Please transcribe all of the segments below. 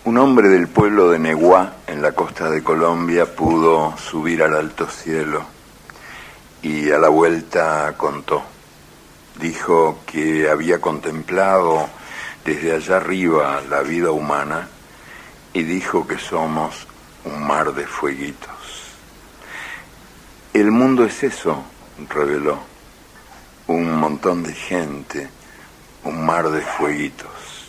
Un hombre del pueblo de Neguá, en la costa de Colombia, pudo subir al alto cielo y a la vuelta contó. Dijo que había contemplado desde allá arriba la vida humana y dijo que somos un mar de fueguitos. El mundo es eso, reveló, un montón de gente, un mar de fueguitos.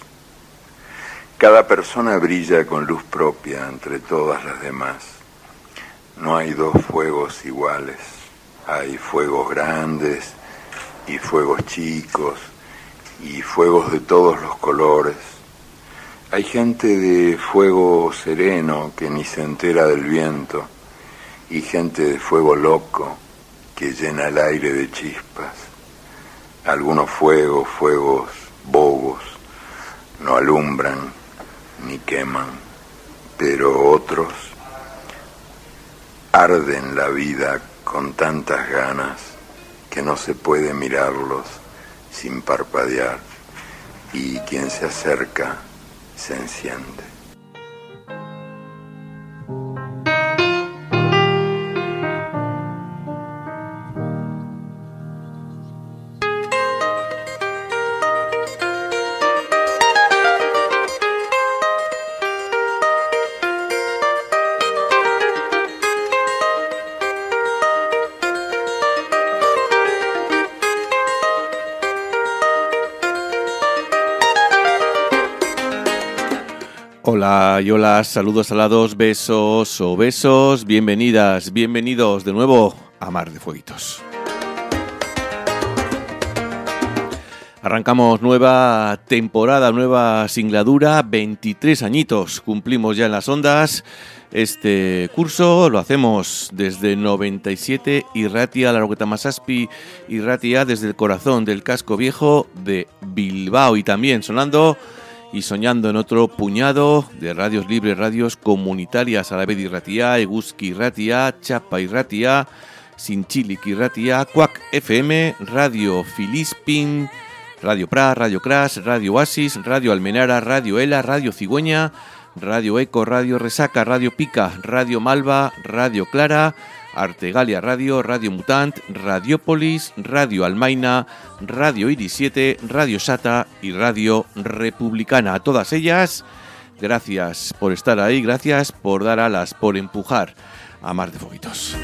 Cada persona brilla con luz propia entre todas las demás. No hay dos fuegos iguales. Hay fuegos grandes y fuegos chicos y fuegos de todos los colores. Hay gente de fuego sereno que ni se entera del viento y gente de fuego loco que llena el aire de chispas. Algunos fuegos bobos, no alumbran ni queman, pero otros arden la vida con tantas ganas que no se puede mirarlos sin parpadear, y quien se acerca se enciende. Hola y hola, saludos alados, besos o besos, bienvenidas, bienvenidos de nuevo a Mar de Fueguitos. Arrancamos nueva temporada, nueva singladura, 23 añitos cumplimos ya en las ondas. Este curso lo hacemos desde 97 Irratia, Larroqueta Masaspi, Irratia, desde el corazón del casco viejo de Bilbao, y también sonando y soñando en otro puñado de radios libres, radios comunitarias: Alavedi Irratia, Eguzki Irratia, Txapa Irratia, Zintzilik Irratia, Cuac FM, Radio Filispin, Radio Pra, Radio Crash, Radio Oasis, Radio Almenara, Radio Ela, Radio Cigüeña, Radio Eco, Radio Resaca, Radio Pica, Radio Malva, Radio Clara, Artegalia Radio, Radio Mutant, Radiopolis, Radio Almaina, Radio Iris 7, Radio Sata y Radio Republicana. A todas ellas, gracias por estar ahí, gracias por dar alas, por empujar a Mar de Fueguitos.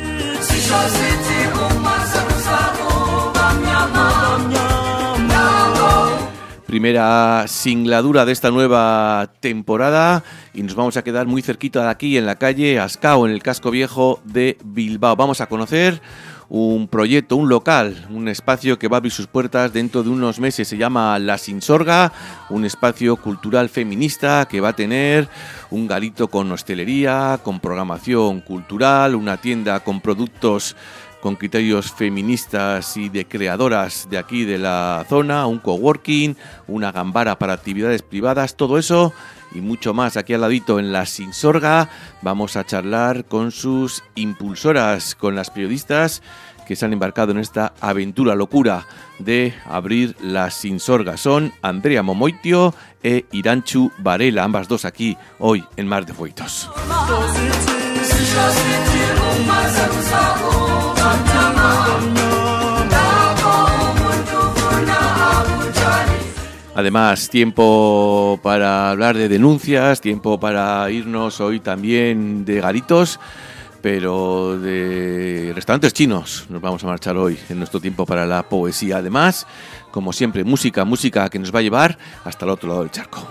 Primera singladura de esta nueva temporada y nos vamos a quedar muy cerquita de aquí, en la calle Ascao, en el casco viejo de Bilbao. Vamos a conocer un proyecto, un local, un espacio que va a abrir sus puertas dentro de unos meses. Se llama La Sinsorga, un espacio cultural feminista que va a tener un garito con hostelería, con programación cultural, una tienda con productos con criterios feministas y de creadoras de aquí de la zona, un coworking, una gambara para actividades privadas, todo eso y mucho más aquí al ladito en La Sinsorga. Vamos a charlar con sus impulsoras, con las periodistas que se han embarcado en esta aventura, locura de abrir La Sinsorga. Son Andrea Momoitio e Irantxu Varela, ambas dos aquí hoy en Mar de Fueguitos. Además, tiempo para hablar de denuncias, tiempo para irnos hoy también de garitos, pero de restaurantes chinos nos vamos a marchar hoy en nuestro tiempo para la poesía. Además, como siempre, música que nos va a llevar hasta el otro lado del charco.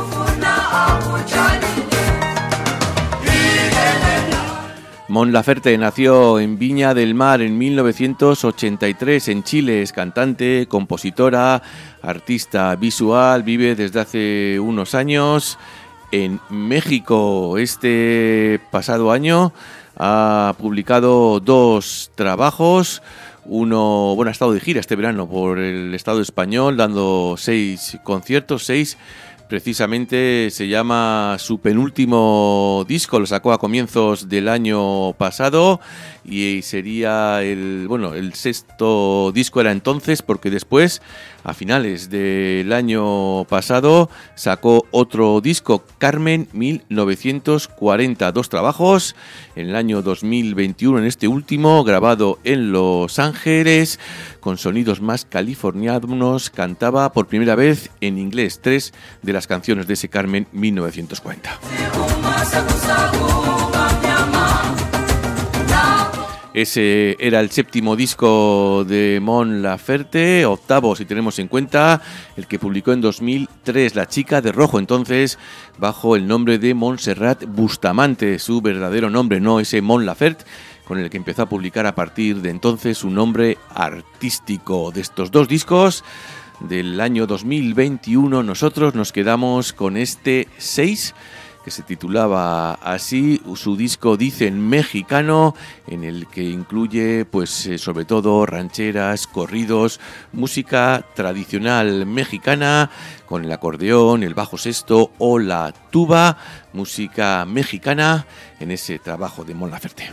Mon Laferte nació en Viña del Mar en 1983 en Chile. Es cantante, compositora, artista visual. Vive desde hace unos años en México. Este pasado año ha publicado 2 trabajos. Uno, ha estado de gira este verano por el Estado español, dando 6 conciertos, 6 Precisamente se llama su penúltimo disco, lo sacó a comienzos del año pasado y sería el sexto disco era entonces, porque después, a finales del año pasado, sacó otro disco, Carmen 1940, 2 trabajos, en el año 2021, en este último, grabado en Los Ángeles, con sonidos más californianos, cantaba por primera vez en inglés 3 de las canciones de ese Carmen 1940. Ese era el séptimo disco de Mon Laferte, octavo si tenemos en cuenta el que publicó en 2003, La chica de rojo, entonces bajo el nombre de Montserrat Bustamante, su verdadero nombre, no ese Mon Laferte con el que empezó a publicar a partir de entonces su nombre artístico. De estos 2 discos del año 2021 nosotros nos quedamos con este 6, que se titulaba así, su disco Dicen Mexicano, en el que incluye sobre todo rancheras, corridos, música tradicional mexicana con el acordeón, el bajo sexto o la tuba, música mexicana en ese trabajo de Mon Laferte.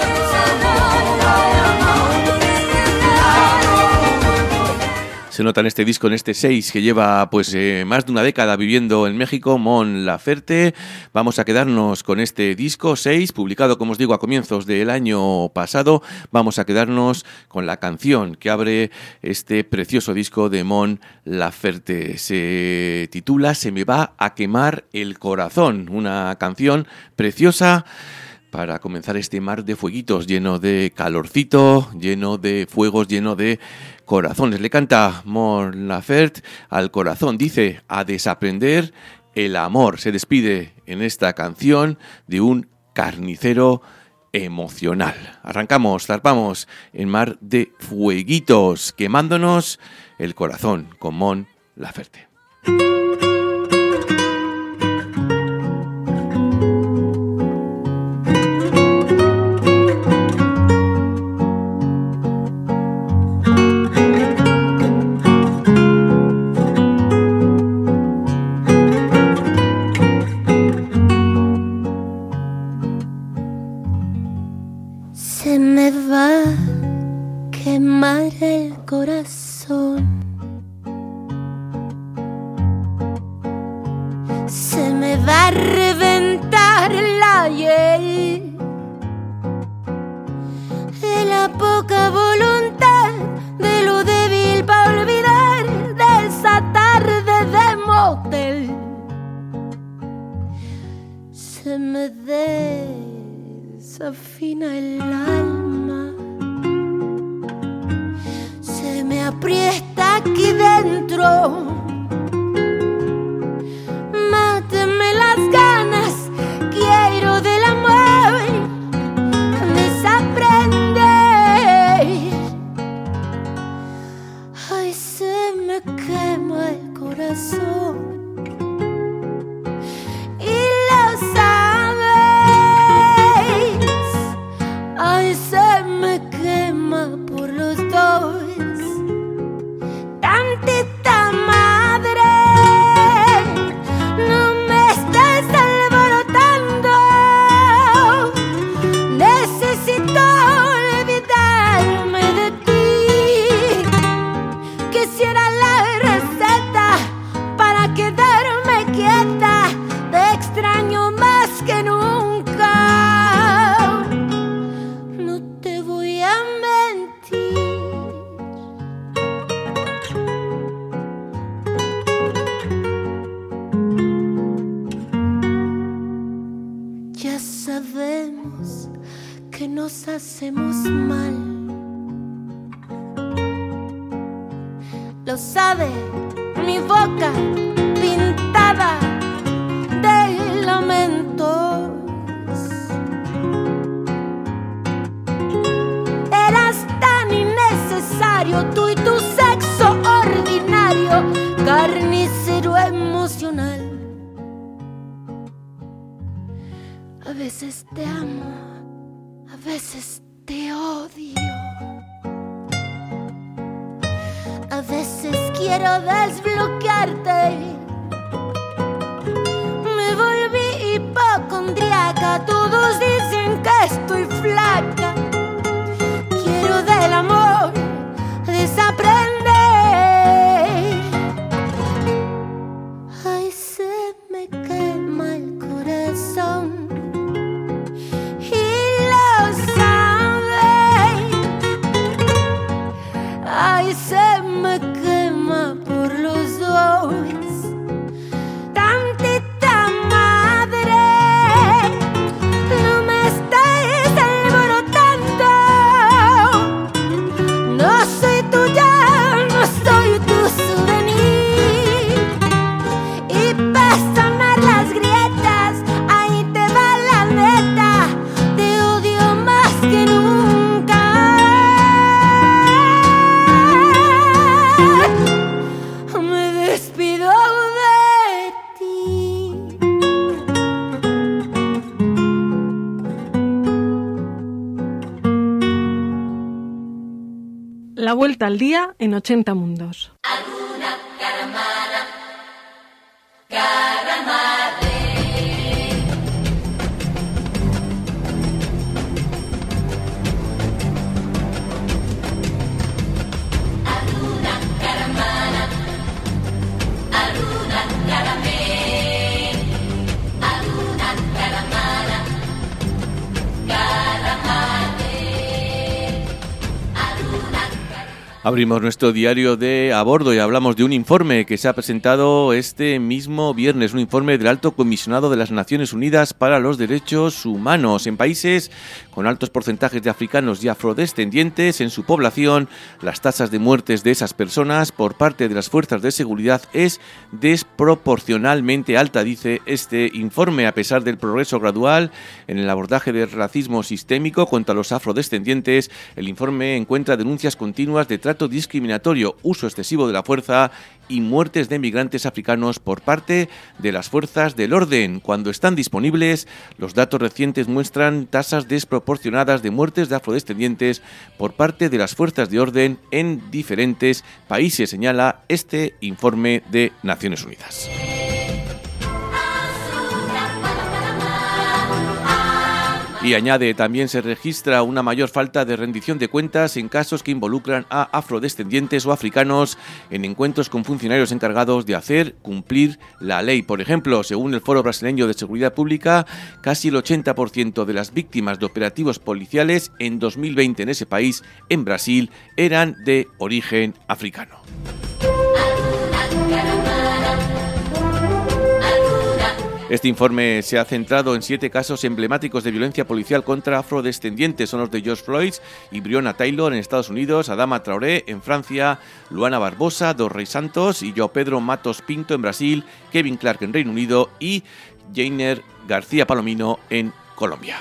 Se nota en este disco, en este 6, que lleva más de una década viviendo en México, Mon Laferte. Vamos a quedarnos con este disco 6, publicado, como os digo, a comienzos del año pasado. Vamos a quedarnos con la canción que abre este precioso disco de Mon Laferte. Se titula Se me va a quemar el corazón, una canción preciosa para comenzar este mar de fueguitos, lleno de calorcito, lleno de fuegos, lleno de corazones. Le canta Mon Laferte al corazón, dice, a desaprender el amor. Se despide en esta canción de un carnicero emocional. Arrancamos, zarpamos en mar de fueguitos, quemándonos el corazón con Mon Laferte. Se me va a quemar el corazón, se me va a reventar la hiel de la poca voluntad, de lo débil para olvidar de esa tarde de motel. Se me desafina el alma, se me aprieta aquí dentro, máteme las ganas, quiero del amor desaprender. Ay, se me quema el corazón y lo sabes. Ay, se me quema por los dos. Tantita madre, no me estés alborotando. Necesito olvidarme de ti. Quisiera la receta para quedarme quieta. Te extraño más que nunca. No te voy a mentir. Ya sabemos que nos hacemos mal. Lo sabe mi boca pintada de lamentos. Eras tan innecesario, tú y tu sexo ordinario, carnicero emocional. A veces te amo, a veces te odio. A veces quiero desbloquearte la vuelta al día en 80 mundos. Abrimos nuestro diario de a bordo y hablamos de un informe que se ha presentado este mismo viernes, un informe del Alto Comisionado de las Naciones Unidas para los Derechos Humanos. En países con altos porcentajes de africanos y afrodescendientes en su población, las tasas de muertes de esas personas por parte de las fuerzas de seguridad es desproporcionalmente alta, dice este informe, a pesar del progreso gradual en el abordaje del racismo sistémico contra los afrodescendientes. El informe encuentra denuncias continuas de trato discriminatorio, uso excesivo de la fuerza y muertes de migrantes africanos por parte de las fuerzas del orden. Cuando están disponibles, los datos recientes muestran tasas desproporcionadas de muertes de afrodescendientes por parte de las fuerzas de orden en diferentes países, señala este informe de Naciones Unidas. Y añade, también se registra una mayor falta de rendición de cuentas en casos que involucran a afrodescendientes o africanos en encuentros con funcionarios encargados de hacer cumplir la ley. Por ejemplo, según el Foro Brasileño de Seguridad Pública, casi el 80% de las víctimas de operativos policiales en 2020 en ese país, en Brasil, eran de origen africano. Este informe se ha centrado en 7 casos emblemáticos de violencia policial contra afrodescendientes. Son los de George Floyd y Breonna Taylor en Estados Unidos, Adama Traoré en Francia, Luana Barbosa, Dos Reis Santos y João Pedro Matos Pinto en Brasil, Kevin Clark en Reino Unido y Jainer García Palomino en Colombia.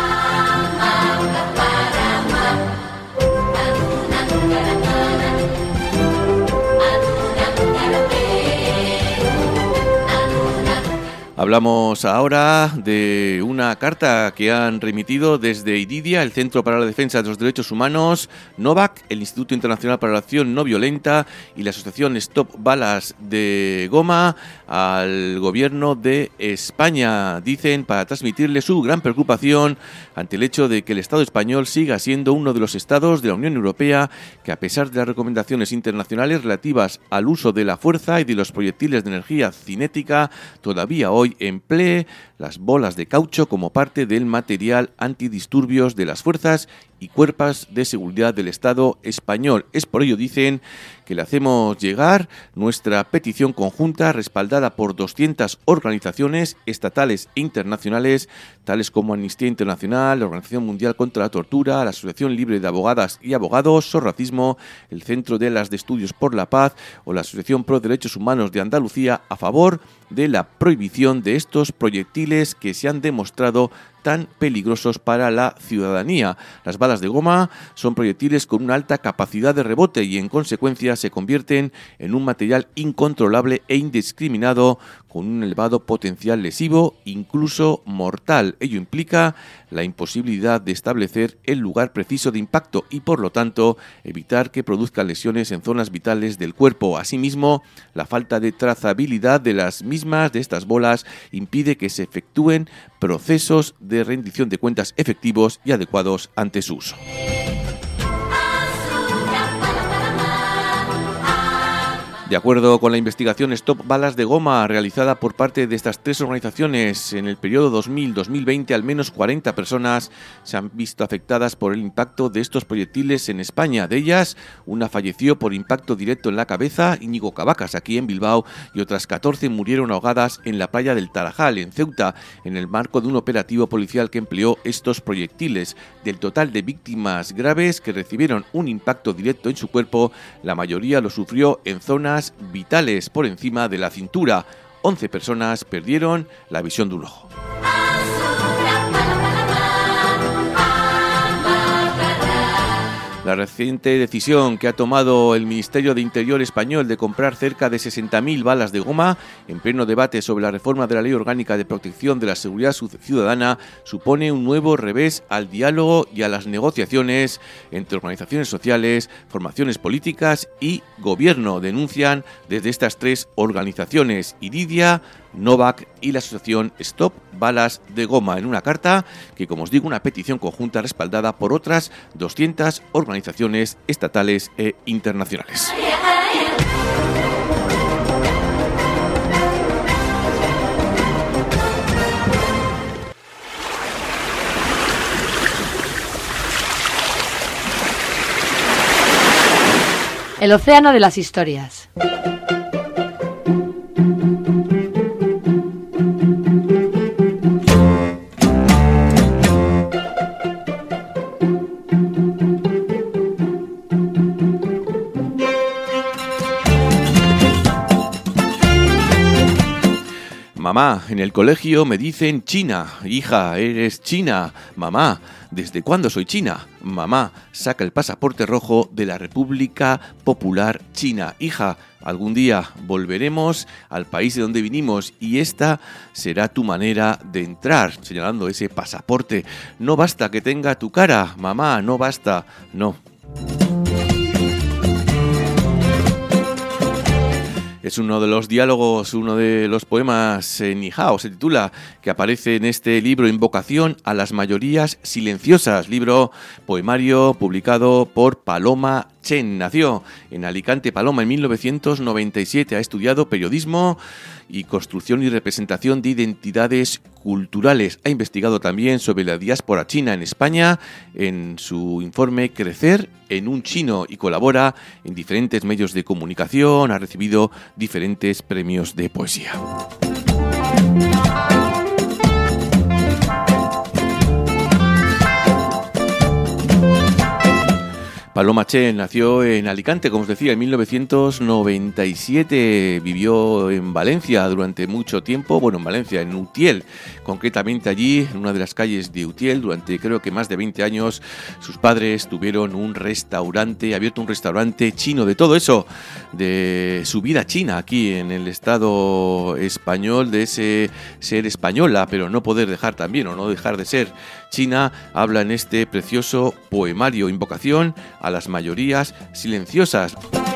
Hablamos ahora de una carta que han remitido desde IDIDIA, el Centro para la Defensa de los Derechos Humanos, NOVAC, el Instituto Internacional para la Acción No Violenta y la Asociación Stop Balas de Goma al Gobierno de España. Dicen para transmitirle su gran preocupación ante el hecho de que el Estado español siga siendo uno de los estados de la Unión Europea que, a pesar de las recomendaciones internacionales relativas al uso de la fuerza y de los proyectiles de energía cinética, todavía hoy emplee las bolas de caucho como parte del material antidisturbios de las fuerzas y cuerpos de seguridad del Estado español. Es por ello, dicen, que le hacemos llegar nuestra petición conjunta respaldada por 200 organizaciones estatales e internacionales, tales como Amnistía Internacional, la Organización Mundial contra la Tortura, la Asociación Libre de Abogadas y Abogados, So Racismo, el Centro de Estudios por la Paz o la Asociación Pro Derechos Humanos de Andalucía, a favor de la prohibición de estos proyectiles que se han demostrado tan peligrosos para la ciudadanía. Las balas de goma son proyectiles con una alta capacidad de rebote y, en consecuencia, se convierten en un material incontrolable e indiscriminado con un elevado potencial lesivo, incluso mortal. Ello implica la imposibilidad de establecer el lugar preciso de impacto y, por lo tanto, evitar que produzcan lesiones en zonas vitales del cuerpo. Asimismo, la falta de trazabilidad de las mismas, de estas bolas, impide que se efectúen procesos de rendición de cuentas efectivos y adecuados ante su uso. De acuerdo con la investigación Stop Balas de Goma realizada por parte de estas 3 organizaciones, en el periodo 2000-2020 al menos 40 personas se han visto afectadas por el impacto de estos proyectiles en España. De ellas, una falleció por impacto directo en la cabeza, Íñigo Cavacas, aquí en Bilbao, y otras 14 murieron ahogadas en la playa del Tarajal, en Ceuta, en el marco de un operativo policial que empleó estos proyectiles. Del total de víctimas graves que recibieron un impacto directo en su cuerpo, la mayoría lo sufrió en zonas vitales por encima de la cintura. 11 personas perdieron la visión de un ojo. La reciente decisión que ha tomado el Ministerio de Interior español de comprar cerca de 60.000 balas de goma en pleno debate sobre la reforma de la Ley Orgánica de Protección de la Seguridad Ciudadana supone un nuevo revés al diálogo y a las negociaciones entre organizaciones sociales, formaciones políticas y gobierno, denuncian desde estas tres organizaciones: Iridia, Novak y la asociación Stop Balas de Goma, en una carta que, como os digo, una petición conjunta respaldada por otras 200 organizaciones estatales e internacionales. El océano de las historias. Mamá, en el colegio me dicen China. Hija, eres China. Mamá, ¿desde cuándo soy China? Mamá, saca el pasaporte rojo de la República Popular China. Hija, algún día volveremos al país de donde vinimos y esta será tu manera de entrar, señalando ese pasaporte. No basta que tenga tu cara, mamá, no basta, no. Es uno de los diálogos, uno de los poemas Nihao, se titula, que aparece en este libro Invocación a las mayorías silenciosas, libro poemario publicado por Paloma Chen. Nació en Alicante, Paloma, en 1997. Ha estudiado periodismo y construcción y representación de identidades culturales. Ha investigado también sobre la diáspora china en España en su informe Crecer en un chino y colabora en diferentes medios de comunicación. Ha recibido diferentes premios de poesía. Paloma Chen nació en Alicante, como os decía, en 1997. Vivió en Valencia durante mucho tiempo, en Valencia, en Utiel, concretamente allí, en una de las calles de Utiel, durante creo que más de 20 años. Sus padres tuvieron abierto un restaurante chino. De todo eso, de su vida china aquí en el Estado español, de ese ser española, pero no poder dejar también, o no dejar de ser china, habla en este precioso poemario, Invocación a las mayorías silenciosas.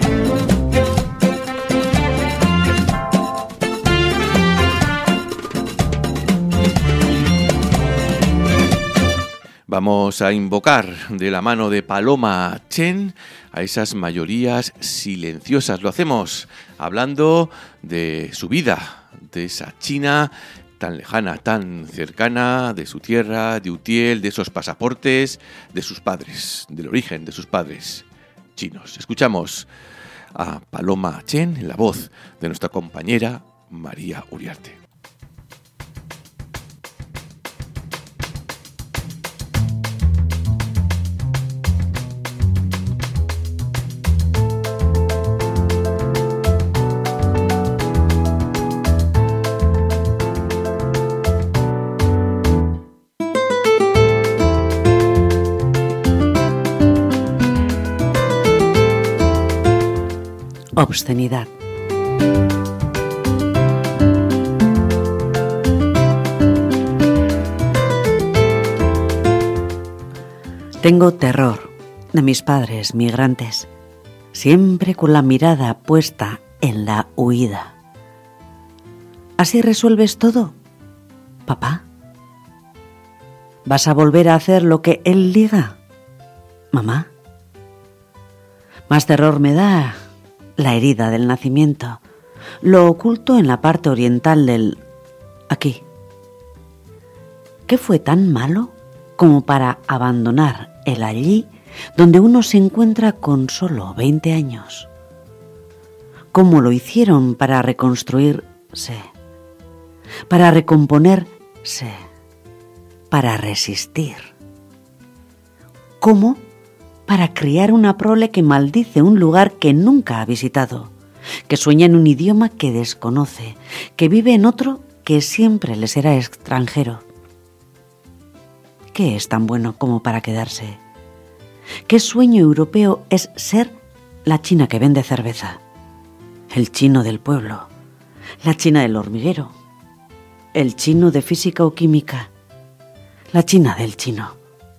Vamos a invocar de la mano de Paloma Chen a esas mayorías silenciosas. Lo hacemos hablando de su vida, de esa China tan lejana, tan cercana, de su tierra, de Utiel, de esos pasaportes, de sus padres, del origen de sus padres chinos. Escuchamos a Paloma Chen en la voz de nuestra compañera María Uriarte. Obscenidad. Tengo terror de mis padres migrantes, siempre con la mirada puesta en la huida. ¿Así resuelves todo, papá? ¿Vas a volver a hacer lo que él diga, mamá? Más terror me da la herida del nacimiento, lo oculto en la parte oriental del aquí. ¿Qué fue tan malo como para abandonar el allí donde uno se encuentra con solo 20 años? ¿Cómo lo hicieron para reconstruirse, para recomponerse, para resistir? ¿Cómo? Para criar una prole que maldice un lugar que nunca ha visitado, que sueña en un idioma que desconoce, que vive en otro que siempre le será extranjero. ¿Qué es tan bueno como para quedarse? ¿Qué sueño europeo es ser la china que vende cerveza? El chino del pueblo, la china del hormiguero, el chino de física o química, la china del chino.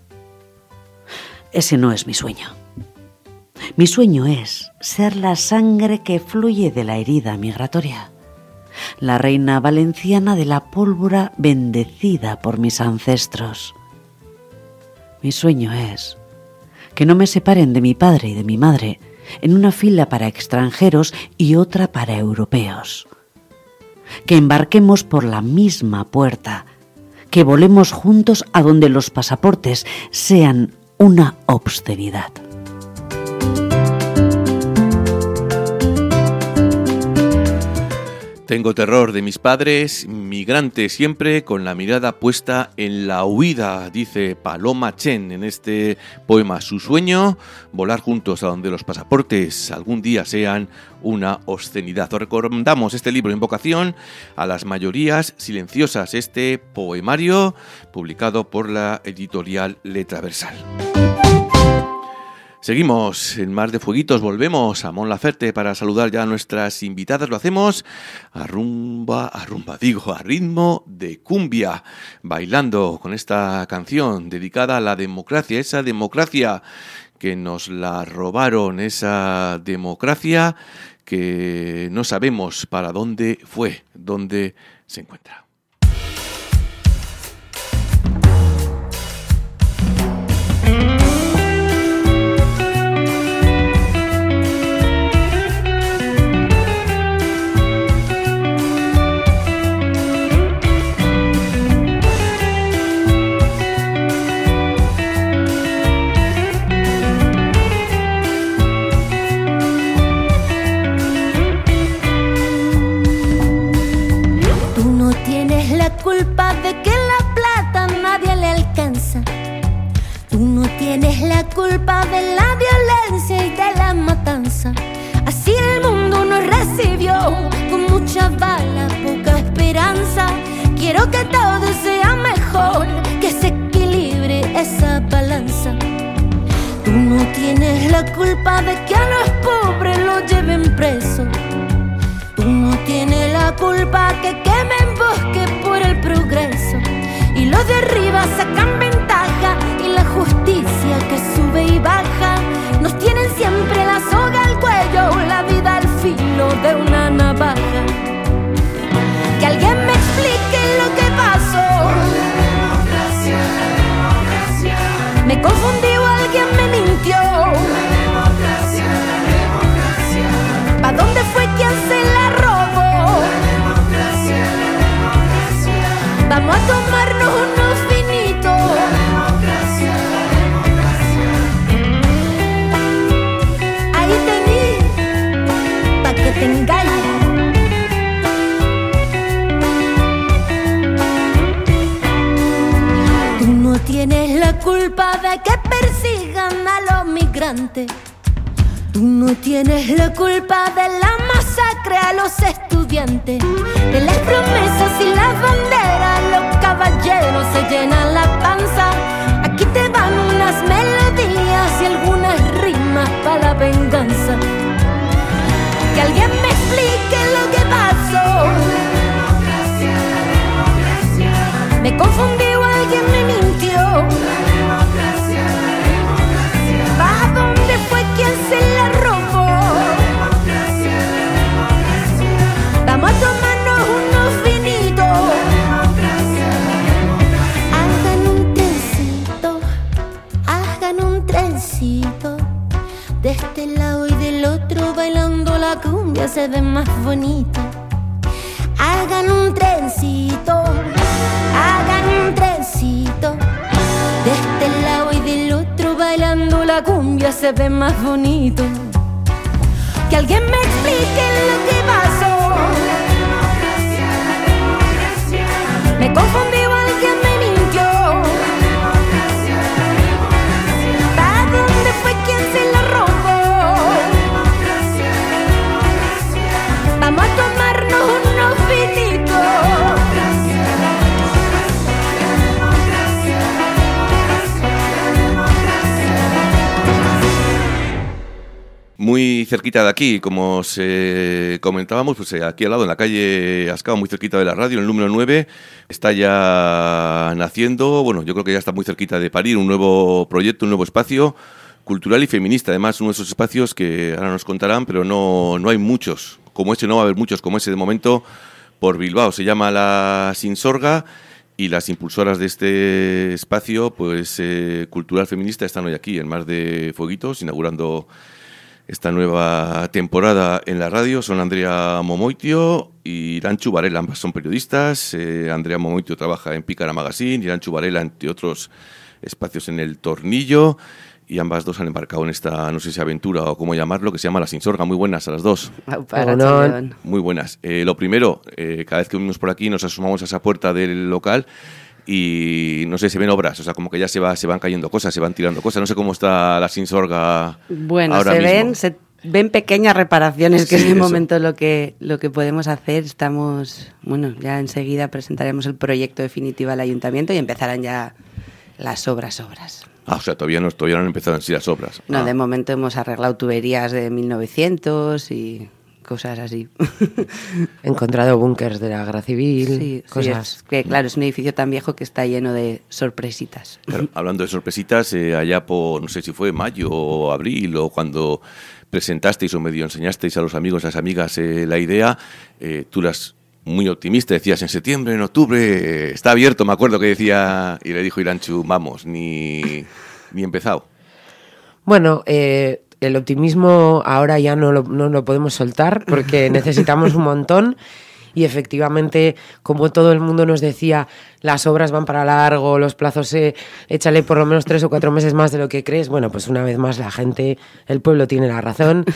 Ese no es mi sueño. Mi sueño es ser la sangre que fluye de la herida migratoria, la reina valenciana de la pólvora bendecida por mis ancestros. Mi sueño es que no me separen de mi padre y de mi madre en una fila para extranjeros y otra para europeos. Que embarquemos por la misma puerta, que volemos juntos a donde los pasaportes sean una obscenidad. Tengo terror de mis padres, migrante siempre con la mirada puesta en la huida, dice Paloma Chen en este poema. Su sueño, volar juntos a donde los pasaportes algún día sean una obscenidad. Os recomendamos este libro, Invocación a las mayorías silenciosas, este poemario publicado por la editorial Letra Versal. Seguimos en Mar de Fueguitos, volvemos a Mon Laferte para saludar ya a nuestras invitadas. Lo hacemos a ritmo de cumbia, bailando con esta canción dedicada a la democracia, esa democracia que nos la robaron, esa democracia que no sabemos para dónde fue, dónde se encuentra. Culpa de que la plata nadie le alcanza. Tú no tienes la culpa de la violencia y de la matanza. Así el mundo nos recibió con mucha bala, poca esperanza. Quiero que todo sea mejor, que se equilibre esa balanza. Tú no tienes la culpa de que a los pobres los lleven preso. Tú no tienes la culpa que quemen bosques por el progreso. Y los de arriba sacan ventaja y la justicia que sube y baja. Nos tienen siempre la soga al cuello, la vida al filo de una navaja. Que alguien me explique lo que pasó. La democracia. Me confundí o alguien me mintió. La democracia. ¿Pa' dónde fue quien se la robó? La democracia. Vamos a tomarnos unos vinitos. La democracia. Ahí tení, pa' que te engañes. Tú no tienes la culpa de que persigan a los migrantes. Tú no tienes la culpa de la masacre a los estudiantes. De las promesas y las banderas los caballeros se llenan la panza. Aquí te van unas melodías y algunas rimas para la venganza. Que alguien me explique lo que pasó. Me confundí o alguien me mintió. ¿Pa' dónde fue quien se la robó? Vamos a tomarnos unos vinitos. Hagan un trencito. De este lado y del otro bailando la cumbia se ve más bonito. Hagan un trencito. De este lado y del otro bailando la cumbia se ve más bonito. Que alguien me explique lo que pasó. Me confundí o alguien me mintió. ¿Pa' dónde fue quien se la robó? Vamos a tomarnos unos vinitos. muy cerquita de aquí, como os comentábamos, pues aquí al lado, en la calle Ascao, muy cerquita de la radio, en el número 9, está ya naciendo, bueno, yo creo que ya está muy cerquita de parir un nuevo proyecto, un nuevo espacio cultural y feminista. Además, uno de esos espacios que ahora nos contarán, pero no hay muchos, como ese, no va a haber muchos como ese de momento por Bilbao. Se llama La Sinsorga. Y las impulsoras de este espacio, pues cultural feminista, están hoy aquí en Mar de Fueguitos, inaugurando esta nueva temporada en la radio. Son Andrea Momoitio y Irantxu Varela, ambas son periodistas. Andrea Momoitio trabaja en Pícara Magazine, Irantxu Varela, entre otros espacios, en El Tornillo. Y ambas dos han embarcado en esta, no sé si aventura o cómo llamarlo, que se llama La Sinsorga. Muy buenas a las dos. Muy buenas. Lo primero, cada vez que venimos por aquí nos asomamos a esa puerta del local y no sé, se ven obras, o sea, como que ya se van cayendo cosas, se van tirando cosas. No sé cómo está La Sinsorga. Bueno, ahora mismo. Se ven pequeñas reparaciones, que sí, es de eso. momento lo que podemos hacer. Estamos, bueno, ya enseguida presentaremos el proyecto definitivo al ayuntamiento y empezarán ya las obras. O sea, todavía no han empezado en sí las obras. No, de momento hemos arreglado tuberías de 1900 y cosas así. Encontrado búnkers de la Guerra Civil, Sí, cosas. es que, claro, es un edificio tan viejo que está lleno de sorpresitas. Claro, hablando de sorpresitas, allá por, no sé si fue mayo o abril, o cuando presentasteis o medio enseñasteis a los amigos, a las amigas la idea, tú eras muy optimista, decías en septiembre, en octubre, está abierto, me acuerdo que decía, y le dijo Irantxu, vamos, ni empezado. Bueno, el optimismo ahora ya no lo podemos soltar porque necesitamos un montón y efectivamente, como todo el mundo nos decía, las obras van para largo, los plazos, échale por lo menos 3 o 4 meses más de lo que crees. Bueno, pues una vez más la gente, el pueblo tiene la razón.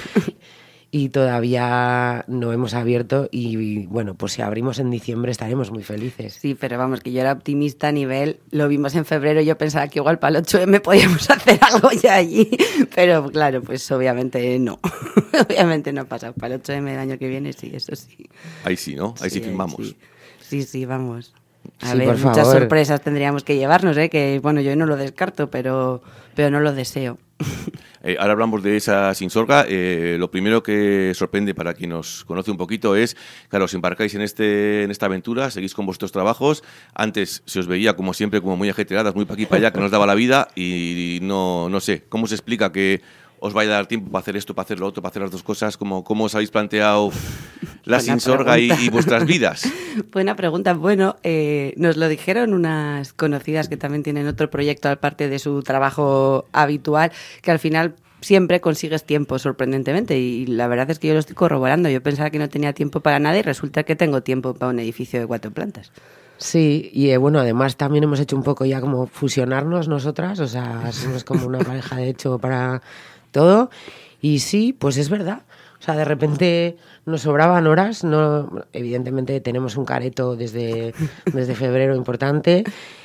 Y todavía no hemos abierto y bueno, pues si abrimos en diciembre estaremos muy felices. Sí, pero vamos, que yo era optimista a nivel, lo vimos en febrero, yo pensaba que igual para el 8M podíamos hacer algo ya allí, pero claro, pues obviamente no, obviamente no pasa, para el 8M del año que viene sí, eso sí. Ahí sí, ¿no? Ahí sí firmamos. Sí, vamos. A Sí, ver, por muchas favor. sorpresas tendríamos que llevarnos, que bueno, yo no lo descarto, pero no lo deseo. Ahora hablamos de esa Sinsorga. Lo primero que sorprende para quien nos conoce un poquito es, claro, os embarcáis en esta aventura, seguís con vuestros trabajos. Antes se os veía, como siempre, como muy ajetreadas, muy para aquí para allá, que nos daba la vida y no sé, ¿cómo se explica que os vaya a dar tiempo para hacer esto, para hacer lo otro, para hacer las dos cosas? ¿Cómo os habéis planteado la Sinsorga y vuestras vidas? Buena pregunta. Bueno, nos lo dijeron unas conocidas que también tienen otro proyecto aparte de su trabajo habitual, que al final siempre consigues tiempo, sorprendentemente, y la verdad es que yo lo estoy corroborando. Yo pensaba que no tenía tiempo para nada y resulta que tengo tiempo para un edificio de 4 plantas. Sí, y bueno, además también hemos hecho un poco ya como fusionarnos nosotras, o sea, somos como una pareja de hecho para todo, y sí, pues es verdad. O sea, de repente nos sobraban horas, no, evidentemente tenemos un careto desde febrero importante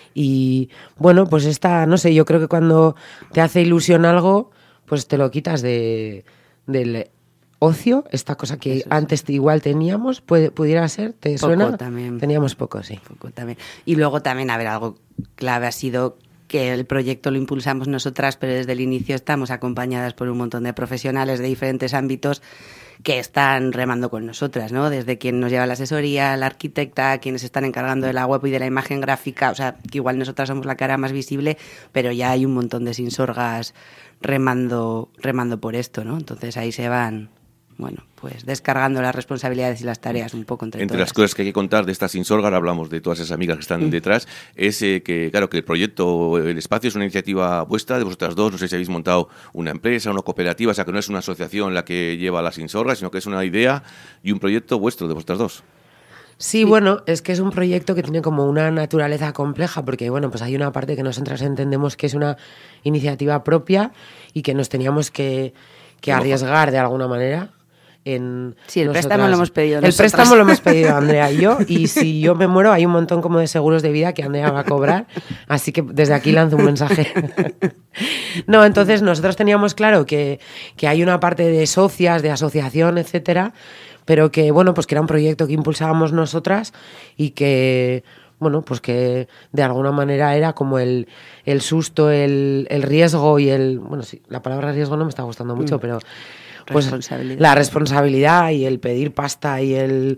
y bueno, pues no sé, yo creo que cuando te hace ilusión algo, pues te lo quitas del ocio, esta cosa que Eso sí. antes igual teníamos, pudiera ser, ¿te suena? Poco también. Teníamos poco, sí. Poco también. Y luego también, a ver, algo clave ha sido que el proyecto lo impulsamos nosotras, pero desde el inicio estamos acompañadas por un montón de profesionales de diferentes ámbitos que están remando con nosotras, ¿no? Desde quien nos lleva la asesoría, la arquitecta, quienes están encargando de la web y de la imagen gráfica, o sea, que igual nosotras somos la cara más visible, pero ya hay un montón de sinsorgas remando por esto, ¿no? Entonces ahí se van, bueno, pues descargando las responsabilidades y las tareas un poco entre todas. Las cosas que hay que contar de esta Sinsorga, ahora hablamos de todas esas amigas que están detrás, es que, claro, que el proyecto, el espacio es una iniciativa vuestra, de vosotras dos. No sé si habéis montado una empresa, una cooperativa, o sea, que no es una asociación la que lleva la Sinsorga, sino que es una idea y un proyecto vuestro, de vosotras dos. Sí, bueno, es que es un proyecto que tiene como una naturaleza compleja porque, bueno, pues hay una parte que nosotras entendemos que es una iniciativa propia y que nos teníamos que arriesgar de alguna manera. Sí, el préstamo lo hemos pedido nosotras. El préstamo lo hemos pedido Andrea y yo, y si yo me muero hay un montón como de seguros de vida que Andrea va a cobrar, así que desde aquí lanzo un mensaje. No, entonces nosotros teníamos claro que hay una parte de socias, de asociación, etcétera, pero que, bueno, pues que era un proyecto que impulsábamos nosotras y que, bueno, pues que de alguna manera era como el susto, el riesgo y bueno, sí, la palabra riesgo no me está gustando mucho, pero pues la responsabilidad y el pedir pasta y el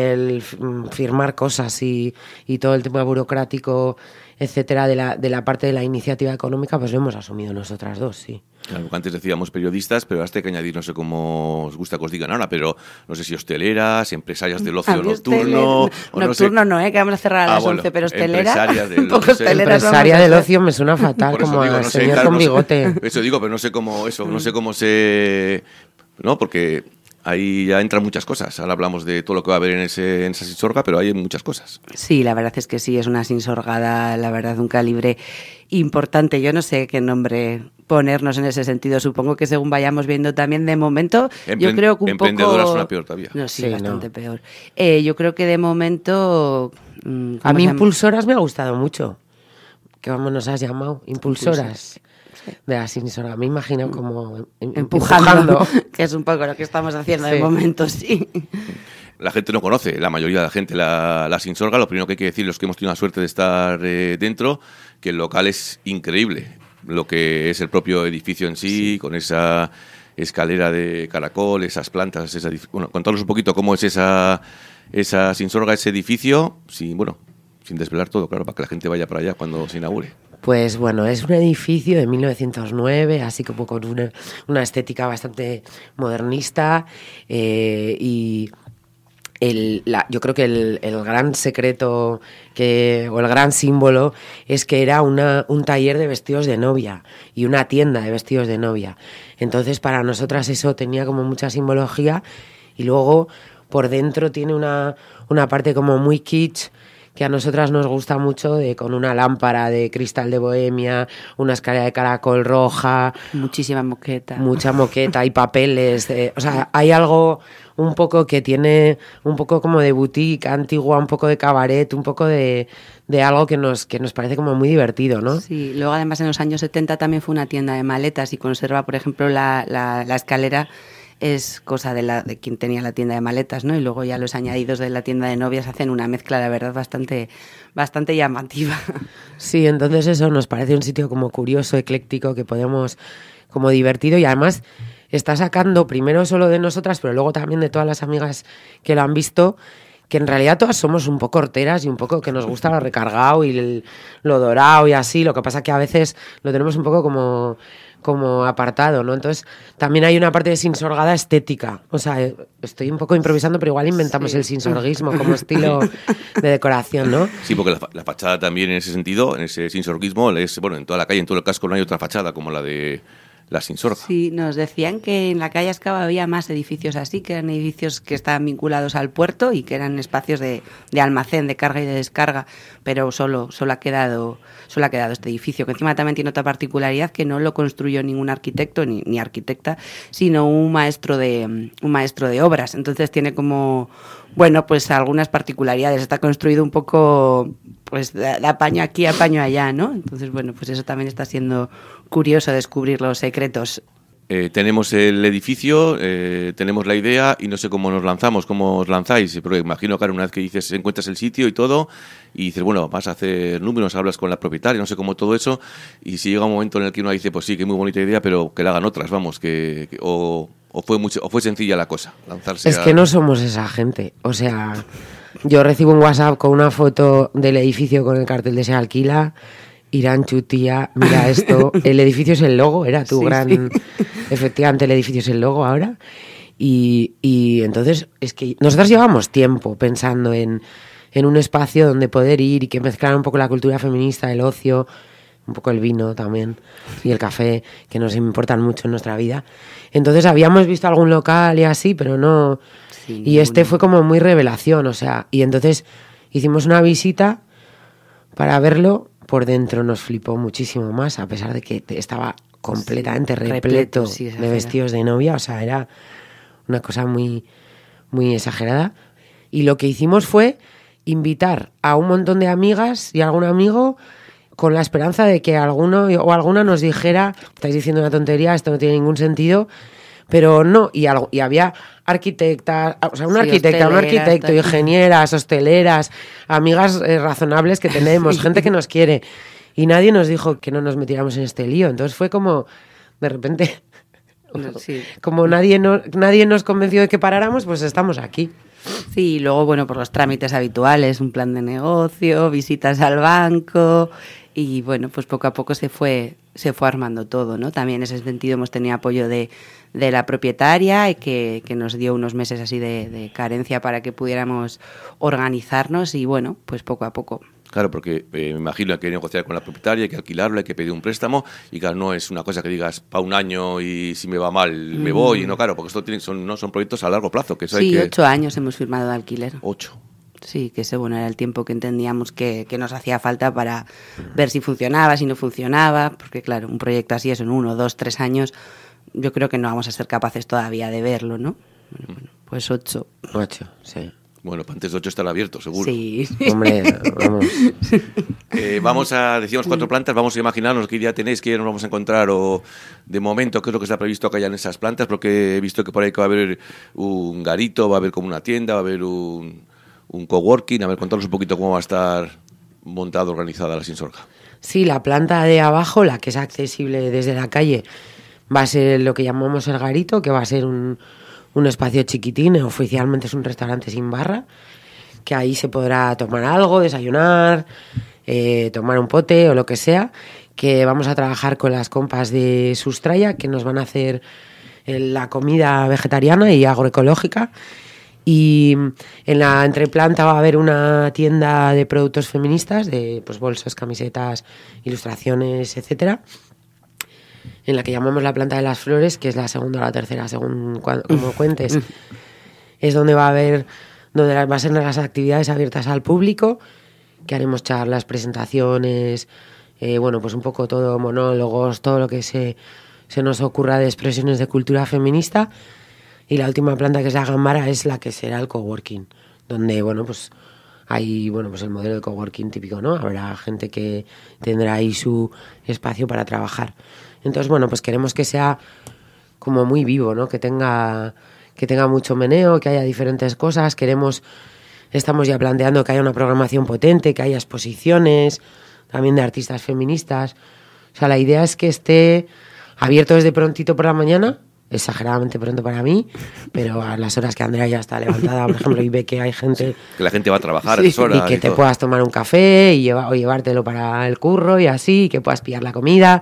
firmar cosas y todo el tema burocrático, etcétera, de la parte de la iniciativa económica, pues lo hemos asumido nosotras dos, sí. Claro, antes decíamos periodistas, pero hasta hay que añadir, no sé cómo os gusta que os digan ahora, pero no sé si hosteleras, empresarias del ocio nocturno. Nocturno no, que vamos a cerrar a las 11, pero hostelera. Empresaria del ocio me suena fatal, como digo, al señor con bigote. Eso digo, pero no sé cómo se... ¿no? Porque ahí ya entran muchas cosas. Ahora hablamos de todo lo que va a haber en esa Sinsorga, pero hay muchas cosas. Sí, la verdad es que sí, es una Sinsorgada, la verdad, de un calibre importante. Yo no sé qué nombre ponernos en ese sentido. Supongo que según vayamos viendo también de momento, yo creo que un poco... Emprendedora suena peor todavía. No, sí, bastante peor. Yo creo que de momento... A mí Impulsoras me ha gustado mucho. ¿Cómo nos has llamado? Impulsoras. De la Sinsorga. Me imagino como empujando. Que es un poco lo que estamos haciendo de momento, sí. La gente no conoce, la mayoría de la gente, la Sinsorga. Lo primero que hay que decir, los que hemos tenido la suerte de estar dentro, que el local es increíble. Lo que es el propio edificio en sí, con esa escalera de caracol, esas plantas, bueno, contaros un poquito cómo es esa Sinsorga, ese edificio, sin desvelar todo, claro, para que la gente vaya para allá cuando se inaugure. Pues bueno, es un edificio de 1909, así como con una estética bastante modernista y yo creo que el gran secreto o el gran símbolo es que era un taller de vestidos de novia y una tienda de vestidos de novia. Entonces para nosotras eso tenía como mucha simbología y luego por dentro tiene una parte como muy kitsch que a nosotras nos gusta mucho, con una lámpara de cristal de Bohemia, una escalera de caracol roja. Muchísima moqueta. Mucha moqueta y papeles. O sea, hay algo un poco que tiene un poco como de boutique antigua, un poco de cabaret, un poco de algo que nos parece como muy divertido, ¿no? Sí, luego además en los años 70 también fue una tienda de maletas y conserva, por ejemplo, la escalera es cosa de quien tenía la tienda de maletas, ¿no? Y luego ya los añadidos de la tienda de novias hacen una mezcla, la verdad, bastante llamativa. Sí, entonces eso nos parece un sitio como curioso, ecléctico, que podemos, como divertido, y además está sacando primero solo de nosotras, pero luego también de todas las amigas que lo han visto, que en realidad todas somos un poco horteras y un poco que nos gusta lo recargado y lo dorado y así, lo que pasa que a veces lo tenemos un poco como apartado, ¿no? Entonces también hay una parte de sinsorgada estética, o sea, estoy un poco improvisando, pero igual inventamos el sinsorguismo como estilo de decoración, ¿no? Sí, porque la fachada también en ese sentido, en ese sinsorguismo, en toda la calle, en todo el casco no hay otra fachada como la de la Sinsorga. Sí, nos decían que en la calle Azcaba había más edificios así, que eran edificios que estaban vinculados al puerto y que eran espacios de almacén, de carga y de descarga, pero solo ha quedado este edificio, que encima también tiene otra particularidad, que no lo construyó ningún arquitecto ni arquitecta, sino un maestro de obras. Entonces tiene como, pues algunas particularidades. Está construido un poco pues de apaño aquí, apaño allá, ¿no? Entonces, pues eso también está siendo curioso, descubrir los secretos. Tenemos el edificio, tenemos la idea y no sé cómo nos lanzamos, cómo os lanzáis, pero imagino que una vez que encuentras el sitio y todo y dices, vas a hacer números, hablas con la propietaria, no sé cómo todo eso, y si llega un momento en el que uno dice, pues sí, que muy bonita idea, pero que la hagan otras, o fue sencilla la cosa, lanzarse. Es que no somos esa gente, o sea, yo recibo un WhatsApp con una foto del edificio con el cartel de se alquila. Iranchu, tía, mira esto, el edificio es el logo, era tu gran... Sí. Efectivamente, el edificio es el logo ahora. Y entonces, es que nosotros llevamos tiempo pensando en un espacio donde poder ir y que mezclar un poco la cultura feminista, el ocio, un poco el vino también, y el café, que nos importan mucho en nuestra vida. Entonces habíamos visto algún local y así, pero no... Sí, y este fue como muy revelación, o sea, y entonces hicimos una visita para verlo. Por dentro nos flipó muchísimo más, a pesar de que estaba completamente repleto de vestidos de novia, o sea, era una cosa muy, muy exagerada. Y lo que hicimos fue invitar a un montón de amigas y a algún amigo con la esperanza de que alguno o alguna nos dijera, estáis diciendo una tontería, esto no tiene ningún sentido, pero no, y había arquitectas, o sea, un arquitecto, ingenieras, hosteleras, amigas razonables que tenemos, gente que nos quiere, y nadie nos dijo que no nos metiéramos en este lío. Entonces fue como, de repente, Sí. Como nadie nos convenció de que paráramos, pues estamos aquí. Sí, y luego, bueno, por los trámites habituales, un plan de negocio, visitas al banco y, bueno, pues poco a poco se fue armando todo, ¿no? También en ese sentido hemos tenido apoyo de la propietaria que nos dio unos meses así de carencia para que pudiéramos organizarnos y, bueno, pues poco a poco. Claro, porque me imagino que hay que negociar con la propietaria, hay que alquilarlo, hay que pedir un préstamo y claro, no es una cosa que digas para un año y si me va mal me voy, no, claro, porque esto son proyectos a largo plazo. Que eso sí, hay que... 8 años hemos firmado de alquiler. 8. Sí, que ese bueno era el tiempo que entendíamos que nos hacía falta para ver si funcionaba, si no funcionaba, porque claro, un proyecto así es en 1, 2, 3 años, yo creo que no vamos a ser capaces todavía de verlo, ¿no? Bueno, pues 8. 8, sí. Bueno, antes de 8 estará abierto, seguro. Sí. Hombre, vamos. Decíamos 4 plantas, vamos a imaginarnos qué idea tenéis, qué nos vamos a encontrar o de momento qué es lo que está previsto que haya en esas plantas, porque he visto que por ahí que va a haber un garito, va a haber como una tienda, va a haber un coworking. A ver, contanos un poquito cómo va a estar montada, organizada la Sinsorga. Sí, la planta de abajo, la que es accesible desde la calle, va a ser lo que llamamos el garito, que va a ser un espacio chiquitín, oficialmente es un restaurante sin barra, que ahí se podrá tomar algo, desayunar, tomar un pote o lo que sea, que vamos a trabajar con las compas de Sustraya, que nos van a hacer la comida vegetariana y agroecológica. Y en la entreplanta va a haber una tienda de productos feministas, de pues bolsos, camisetas, ilustraciones, etcétera, en la que llamamos la planta de las flores, que es la segunda o la tercera, según como cuentes. Es donde va a ser las actividades abiertas al público, que haremos charlas, presentaciones, bueno, pues un poco todo, monólogos, todo lo que se nos ocurra de expresiones de cultura feminista. Y la última planta, que es la Gambara, es la que será el coworking, donde, bueno, pues hay, bueno, pues el modelo de coworking típico, ¿no? Habrá gente que tendrá ahí su espacio para trabajar. Entonces, bueno, pues queremos que sea como muy vivo, ¿no? Que tenga mucho meneo, que haya diferentes cosas. Estamos ya planteando que haya una programación potente, que haya exposiciones, también de artistas feministas. O sea, la idea es que esté abierto desde prontito por la mañana, exageradamente pronto para mí, pero a las horas que Andrea ya está levantada, por ejemplo, y ve que hay gente... Que la gente va a trabajar a esas horas. Y que te puedas tomar un café o llevártelo para el curro y así, y que puedas pillar la comida.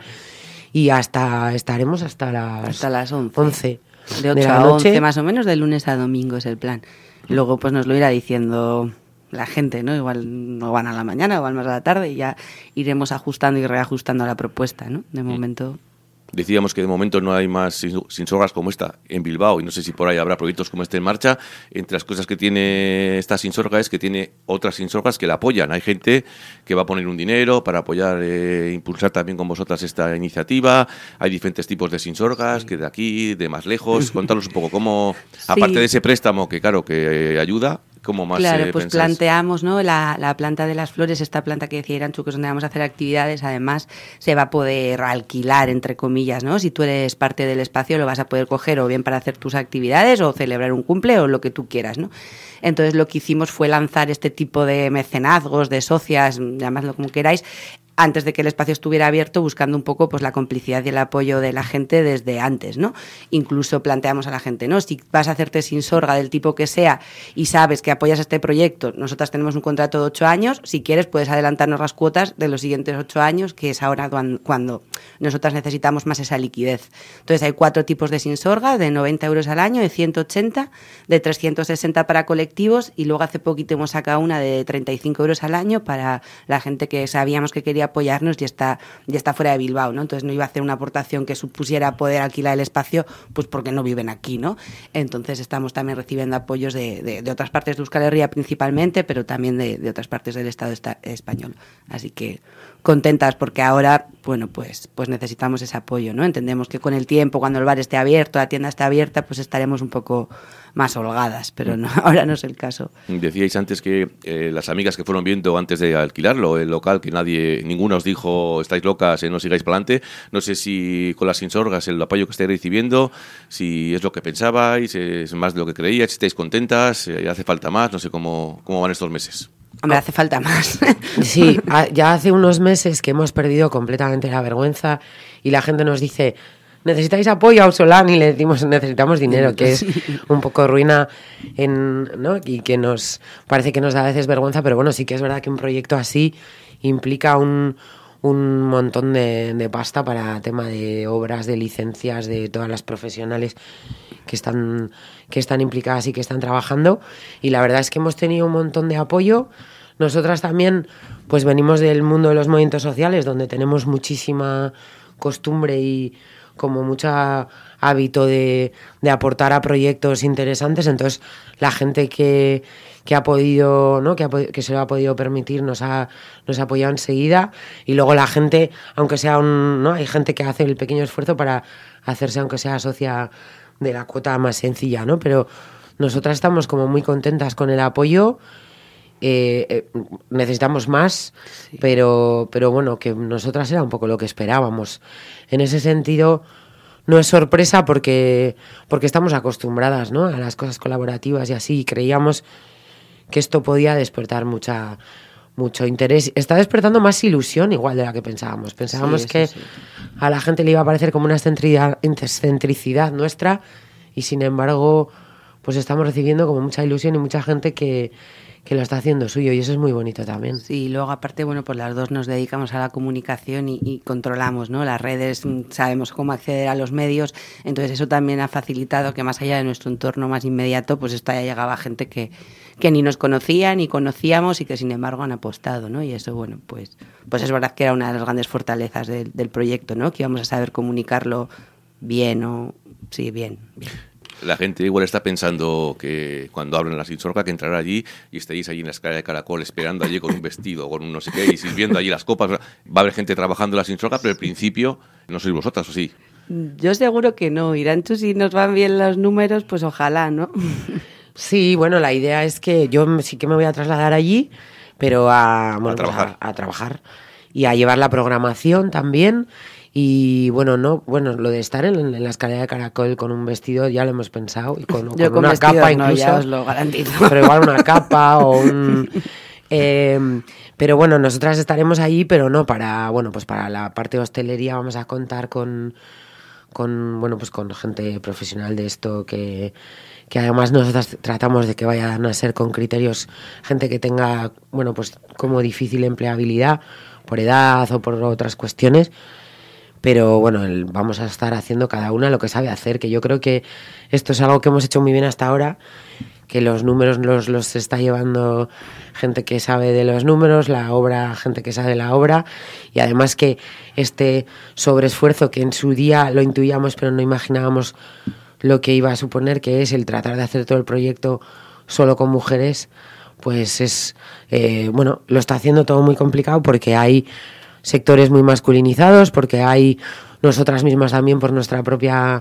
Y estaremos hasta las 11. De 8 a 11 más o menos, de lunes a domingo es el plan. Luego pues nos lo irá diciendo la gente, ¿no? Igual no van a la mañana, igual más a la tarde, y ya iremos ajustando y reajustando la propuesta, ¿no? De momento... Decíamos que de momento no hay más Sinsorgas como esta en Bilbao, y no sé si por ahí habrá proyectos como este en marcha. Entre las cosas que tiene esta Sinsorga es que tiene otras Sinsorgas que la apoyan. Hay gente que va a poner un dinero para apoyar, impulsar también con vosotras esta iniciativa. Hay diferentes tipos de Sinsorgas, que de aquí, de más lejos. Contanos un poco cómo, aparte de ese préstamo que claro que ayuda, ¿cómo más Claro, pues pensáis? planteamos, ¿no? La planta de las flores, esta planta que decía Iranchu, que es donde vamos a hacer actividades, además se va a poder alquilar, entre comillas, ¿no? Si tú eres parte del espacio lo vas a poder coger o bien para hacer tus actividades o celebrar un cumple o lo que tú quieras, ¿no? Entonces lo que hicimos fue lanzar este tipo de mecenazgos, de socias, llamadlo como queráis, antes de que el espacio estuviera abierto, buscando un poco pues la complicidad y el apoyo de la gente desde antes, ¿no? Incluso planteamos a la gente, ¿no? Si vas a hacerte Sinsorga del tipo que sea y sabes que apoyas este proyecto, nosotras tenemos un contrato de 8 años, si quieres puedes adelantarnos las cuotas de los siguientes 8 años, que es ahora cuando nosotras necesitamos más esa liquidez. Entonces hay 4 tipos de Sinsorga, de 90 euros al año, de 180, de 360 para colectivos, y luego hace poquito hemos sacado una de 35 euros al año para la gente que sabíamos que quería apoyarnos y está fuera de Bilbao, ¿no? Entonces no iba a hacer una aportación que supusiera poder alquilar el espacio, pues porque no viven aquí, ¿no? Entonces estamos también recibiendo apoyos de otras partes de Euskal Herria principalmente, pero también de otras partes del Estado español. Así que contentas porque ahora, bueno, pues necesitamos ese apoyo, ¿no? Entendemos que con el tiempo, cuando el bar esté abierto, la tienda esté abierta, pues estaremos un poco más holgadas, pero no, ahora no es el caso. Decíais antes que las amigas que fueron viendo antes de alquilarlo, el local, que ninguno os dijo estáis locas, no sigáis para adelante. No sé si con las Sinsorgas el apoyo que estáis recibiendo, si es lo que pensabais, es más de lo que creíais, si estáis contentas, hace falta más, no sé cómo van estos meses. Hombre, hace falta más. Sí, ya hace unos meses que hemos perdido completamente la vergüenza y la gente nos dice, ¿necesitáis apoyo a Ausolán? Y le decimos, necesitamos dinero, que es un poco ruina, ¿no? Y que nos parece que nos da a veces vergüenza, pero bueno, sí que es verdad que un proyecto así implica un montón de pasta para tema de obras, de licencias, de todas las profesionales que están implicadas y que están trabajando. Y la verdad es que hemos tenido un montón de apoyo. Nosotras también pues venimos del mundo de los movimientos sociales, donde tenemos muchísima costumbre y como mucho hábito de aportar a proyectos interesantes. Entonces la gente que ha podido, ¿no? que se lo ha podido permitir nos ha apoyado enseguida. Y luego la gente, aunque sea ¿no? hay gente que hace el pequeño esfuerzo para hacerse, aunque sea socia de la cuota más sencilla, ¿no? Pero nosotras estamos como muy contentas con el apoyo. Necesitamos más, sí. pero bueno, que nosotras era un poco lo que esperábamos. En ese sentido no es sorpresa porque estamos acostumbradas, ¿no? a las cosas colaborativas y así, y creíamos que esto podía despertar mucho interés. Está despertando más ilusión igual de la que pensábamos. Pensábamos sí, que sí. A la gente le iba a parecer como una excentricidad nuestra, y sin embargo pues estamos recibiendo como mucha ilusión y mucha gente que lo está haciendo suyo, y eso es muy bonito también. Sí, luego aparte, bueno, pues las dos nos dedicamos a la comunicación y controlamos, ¿no? Las redes, sabemos cómo acceder a los medios, entonces eso también ha facilitado que más allá de nuestro entorno más inmediato, pues esto haya llegado a gente que ni nos conocía, ni conocíamos, y que sin embargo han apostado, ¿no? Y eso, bueno, pues es verdad que era una de las grandes fortalezas del proyecto, ¿no? Que íbamos a saber comunicarlo bien, sí, bien. La gente igual está pensando que cuando abren la Sinsorga que entrará allí y estaréis allí en la escalera de caracol esperando allí con un vestido, con un no sé qué, y sirviendo allí las copas. Va a haber gente trabajando en la Sinsorga, pero al principio no sois vosotras, ¿o sí? Yo seguro que no. Iránchu, si nos van bien los números, pues ojalá, ¿no? Sí, bueno, la idea es que yo sí que me voy a trasladar allí, pero a trabajar y a llevar la programación también. Y bueno, lo de estar en la escalera de caracol con un vestido ya lo hemos pensado, y con una capa incluso, no, ya os lo garantizo. Pero igual una capa o un pero bueno, nosotras estaremos allí, pero no para la parte de hostelería vamos a contar con gente profesional de esto que además nosotras tratamos de que vayan a ser con criterios, gente que tenga como difícil empleabilidad por edad o por otras cuestiones. Pero bueno, vamos a estar haciendo cada una lo que sabe hacer, que yo creo que esto es algo que hemos hecho muy bien hasta ahora, que los números los está llevando gente que sabe de los números, la obra, gente que sabe de la obra, y además que este sobreesfuerzo que en su día lo intuíamos pero no imaginábamos lo que iba a suponer, que es el tratar de hacer todo el proyecto solo con mujeres, pues es lo está haciendo todo muy complicado, porque hay sectores muy masculinizados, porque hay nosotras mismas también por nuestra propia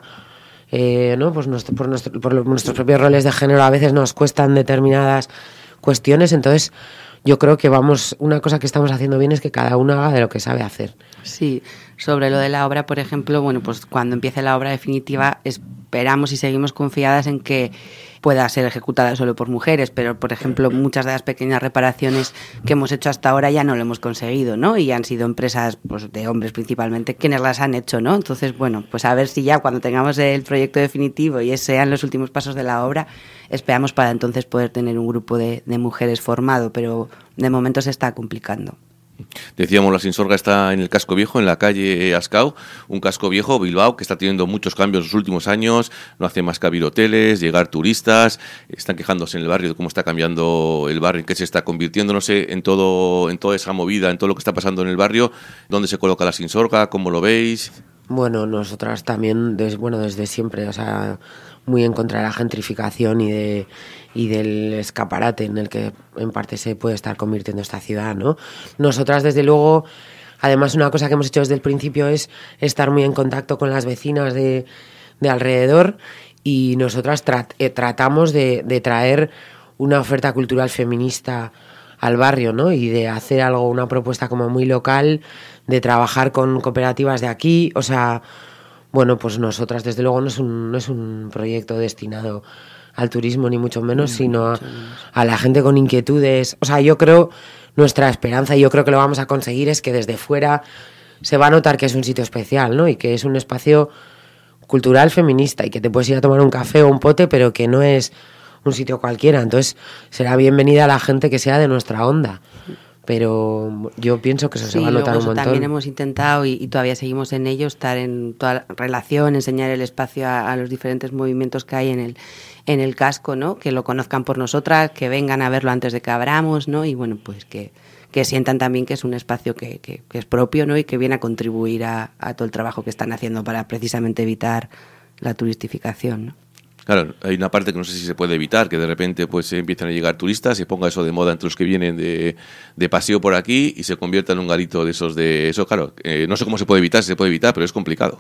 por nuestros propios roles de género a veces nos cuestan determinadas cuestiones. Entonces yo creo que una cosa que estamos haciendo bien es que cada uno haga de lo que sabe hacer. Sí, sobre lo de la obra, por ejemplo, pues cuando empiece la obra definitiva esperamos y seguimos confiadas en que pueda ser ejecutada solo por mujeres, pero por ejemplo muchas de las pequeñas reparaciones que hemos hecho hasta ahora ya no lo hemos conseguido, ¿no? Y han sido empresas pues de hombres principalmente quienes las han hecho, ¿no? Entonces, pues a ver si ya cuando tengamos el proyecto definitivo y sean los últimos pasos de la obra, esperamos para entonces poder tener un grupo de mujeres formado, pero de momento se está complicando. Decíamos, la Sinsorga está en el casco viejo, en la calle Ascau, un casco viejo, Bilbao, que está teniendo muchos cambios en los últimos años, no hace más que abrir hoteles, llegar turistas, están quejándose en el barrio de cómo está cambiando el barrio, en qué se está convirtiendo, no sé, en toda esa movida, en todo lo que está pasando en el barrio. ¿Dónde se coloca la Sinsorga? ¿Cómo lo veis? Bueno, nosotras también, desde siempre, muy en contra de la gentrificación y del escaparate en el que en parte se puede estar convirtiendo esta ciudad, ¿no? Nosotras, desde luego, además una cosa que hemos hecho desde el principio es estar muy en contacto con las vecinas de alrededor, y nosotras tratamos de traer una oferta cultural feminista al barrio, ¿no? Y de hacer una propuesta como muy local, de trabajar con cooperativas de aquí. O sea, pues nosotras desde luego no es un proyecto destinado al turismo ni mucho menos, sino a la gente con inquietudes. O sea, yo creo, nuestra esperanza, y yo creo que lo vamos a conseguir, es que desde fuera se va a notar que es un sitio especial, ¿no? Y que es un espacio cultural feminista y que te puedes ir a tomar un café o un pote, pero que no es un sitio cualquiera. Entonces será bienvenida a la gente que sea de nuestra onda. Pero yo pienso que eso se va a notar un montón. También hemos intentado y todavía seguimos en ello, estar en toda relación, enseñar el espacio a los diferentes movimientos que hay en el casco, ¿no? Que lo conozcan por nosotras, que vengan a verlo antes de que abramos, ¿no? Y bueno, pues que sientan también que es un espacio que es propio, ¿no? Y que viene a contribuir a todo el trabajo que están haciendo para precisamente evitar la turistificación, ¿no? Claro, hay una parte que no sé si se puede evitar, que de repente pues empiezan a llegar turistas, se ponga eso de moda entre los que vienen de paseo por aquí y se convierta en un garito de esos eso, claro, no sé cómo se puede evitar, si se puede evitar, pero es complicado.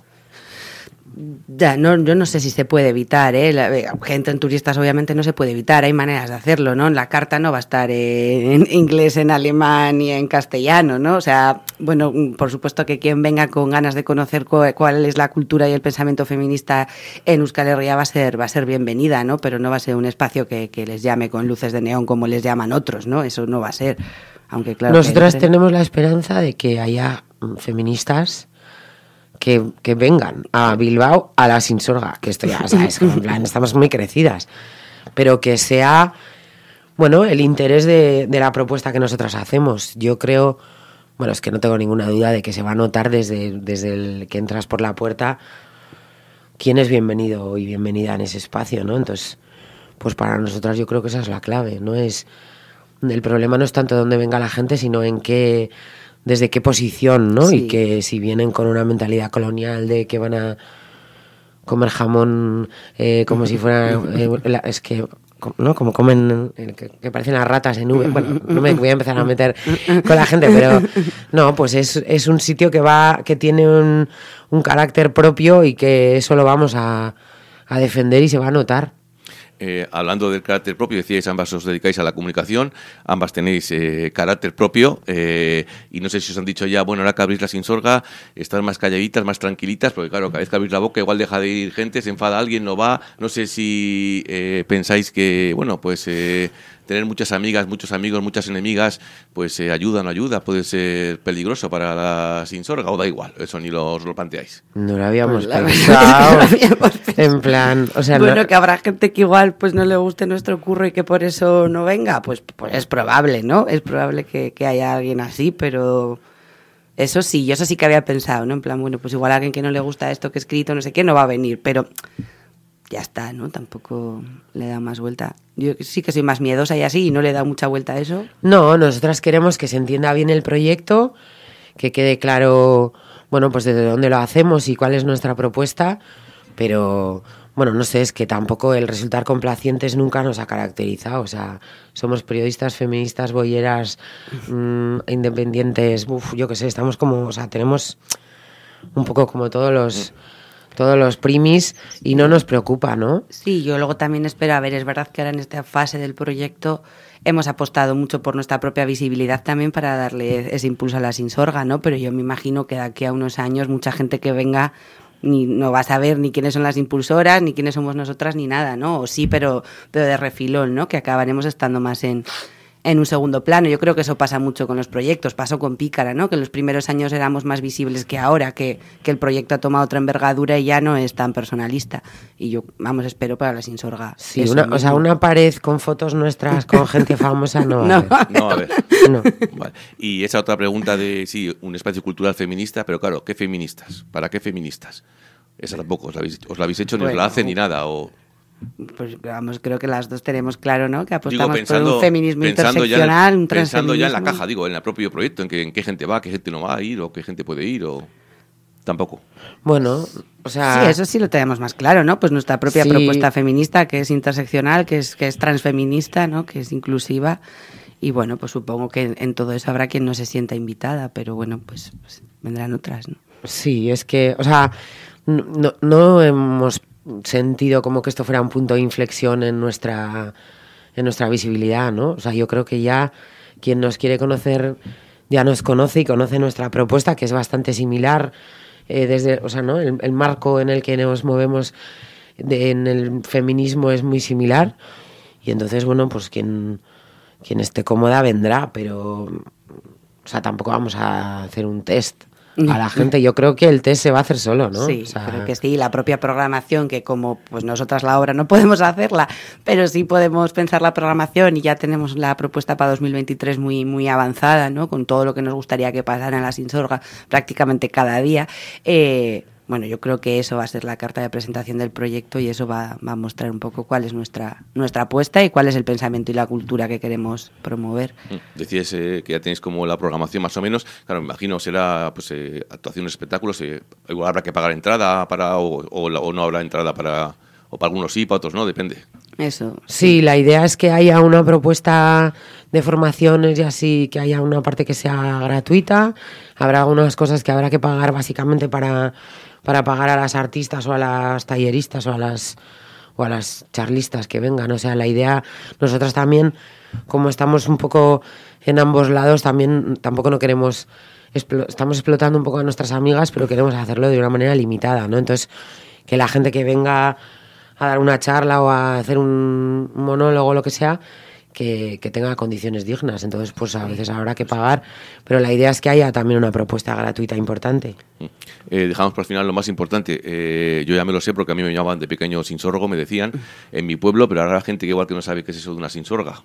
Ya, yo no sé si se puede evitar, gente en turistas obviamente no se puede evitar, hay maneras de hacerlo, ¿no? La carta no va a estar en inglés, en alemán y en castellano, ¿no? O sea, bueno, por supuesto que quien venga con ganas de conocer cuál es la cultura y el pensamiento feminista en Euskal Herria va a ser bienvenida, ¿no? Pero no va a ser un espacio que les llame con luces de neón como les llaman otros, ¿no? Eso no va a ser, aunque claro... Nosotras tenemos la esperanza de que haya feministas que vengan a Bilbao a la Sinsorga, que esto ya sabes, en plan, estamos muy crecidas, pero que sea, bueno, el interés de la propuesta que nosotras hacemos. Yo creo, bueno, es que no tengo ninguna duda de que se va a notar desde el que entras por la puerta quién es bienvenido y bienvenida en ese espacio, ¿no? Entonces, pues para nosotras yo creo que esa es la clave, ¿no? El problema no es tanto dónde venga la gente, sino en qué... desde qué posición, ¿no? Sí. Y que si vienen con una mentalidad colonial de que van a comer jamón como si fuera... es que, ¿no? Como comen... que parecen las ratas en V. Bueno, no me voy a empezar a meter con la gente, pero... No, pues es un sitio que tiene un carácter propio y que eso lo vamos a defender y se va a notar. Hablando del carácter propio, decíais, ambas os dedicáis a la comunicación, ambas tenéis carácter propio, y no sé si os han dicho ya, bueno, ahora que abrís la Sinsorga, estar más calladitas, más tranquilitas, porque claro, cada vez que abrís la boca igual deja de ir gente, se enfada alguien, no va, no sé si pensáis que, bueno, pues tener muchas amigas, muchos amigos, muchas enemigas, pues ayuda o no ayuda, puede ser peligroso para la Sinsorga, o da igual, eso ni os lo planteáis. No lo habíamos Pues pensado. En plan, o sea, bueno, no... que habrá gente que igual pues no le guste nuestro curro y que por eso no venga, pues es probable, ¿no? Es probable que haya alguien así, pero eso sí, yo eso sí que había pensado, ¿no? En plan, bueno, pues igual a alguien que no le gusta esto que he escrito, no sé qué, no va a venir, pero ya está, ¿no? Tampoco le da más vuelta. Yo sí que soy más miedosa y así, y no le da mucha vuelta a eso. No, nosotras queremos que se entienda bien el proyecto, que quede claro, bueno, pues desde dónde lo hacemos y cuál es nuestra propuesta, pero, bueno, no sé, es que tampoco el resultar complacientes nunca nos ha caracterizado, o sea, somos periodistas feministas, boyeras, independientes, yo qué sé, estamos como, o sea, tenemos un poco como todos los primis y no nos preocupa, ¿no? Sí, yo luego también espero, a ver, es verdad que ahora en esta fase del proyecto hemos apostado mucho por nuestra propia visibilidad también para darle ese impulso a la Sinsorga, ¿no? Pero yo me imagino que de aquí a unos años mucha gente que venga no va a saber ni quiénes son las impulsoras, ni quiénes somos nosotras, ni nada, ¿no? O sí, pero de refilón, ¿no? Que acabaremos estando más en un segundo plano. Yo creo que eso pasa mucho con los proyectos. Pasó con Pícara, ¿no? Que en los primeros años éramos más visibles que ahora, que el proyecto ha tomado otra envergadura y ya no es tan personalista. Y yo, vamos, espero para la Sinsorga. Sí, una pared con fotos nuestras con gente famosa no va a haber. No, a ver. No. Vale. Y esa otra pregunta de, sí, un espacio cultural feminista, pero claro, ¿qué feministas? ¿Para qué feministas? Esa tampoco os la habéis hecho, ni os la hacen ni nada, o... Pues vamos, creo que las dos tenemos claro, ¿no? Que apostamos por un feminismo interseccional, un transfeminismo. Pensando ya en la caja, digo, en el propio proyecto, en qué gente va, qué gente no va a ir, o qué gente puede ir, o... Tampoco. Bueno, o sea... Sí, eso sí lo tenemos más claro, ¿no? Pues nuestra propia propuesta feminista, que es interseccional, que es transfeminista, ¿no? Que es inclusiva. Y bueno, pues supongo que en todo eso habrá quien no se sienta invitada, pero bueno, pues vendrán otras, ¿no? Sí, es que, o sea, no hemos sentido como que esto fuera un punto de inflexión en nuestra visibilidad, ¿no? O sea, yo creo que ya quien nos quiere conocer ya nos conoce y conoce nuestra propuesta, que es bastante similar desde, o sea, ¿no? El marco en el que nos movemos en el feminismo es muy similar y entonces, bueno, pues quien esté cómoda vendrá, pero, o sea, tampoco vamos a hacer un test a la gente. Yo creo que el test se va a hacer solo, ¿no? Sí, O sea, creo que sí. La propia programación, que como pues nosotras la obra no podemos hacerla, pero sí podemos pensar la programación y ya tenemos la propuesta para 2023 muy avanzada, ¿no? Con todo lo que nos gustaría que pasara en la Sinsorga prácticamente cada día. Bueno, yo creo que eso va a ser la carta de presentación del proyecto y eso va a mostrar un poco cuál es nuestra apuesta y cuál es el pensamiento y la cultura que queremos promover. Decías que ya tenéis como la programación más o menos. Claro, me imagino será pues actuaciones, espectáculos. Igual habrá que pagar entrada para o no habrá entrada para algunos sí, para otros no, depende. Eso. Sí, la idea es que haya una propuesta de formaciones y así, que haya una parte que sea gratuita. Habrá algunas cosas que habrá que pagar básicamente para pagar a las artistas o a las talleristas o a las charlistas que vengan. O sea, la idea, nosotras también, como estamos un poco en ambos lados, también tampoco no queremos, estamos explotando un poco a nuestras amigas, pero queremos hacerlo de una manera limitada, ¿no? Entonces, que la gente que venga a dar una charla o a hacer un monólogo o lo que sea, que tenga condiciones dignas. Entonces, pues a veces habrá que pagar, pero la idea es que haya también una propuesta gratuita importante. Dejamos para el final lo más importante. Yo ya me lo sé porque a mí me llamaban de pequeño sinsorgo, me decían, en mi pueblo, pero ahora hay gente que igual que no sabe qué es eso de una sinsorga.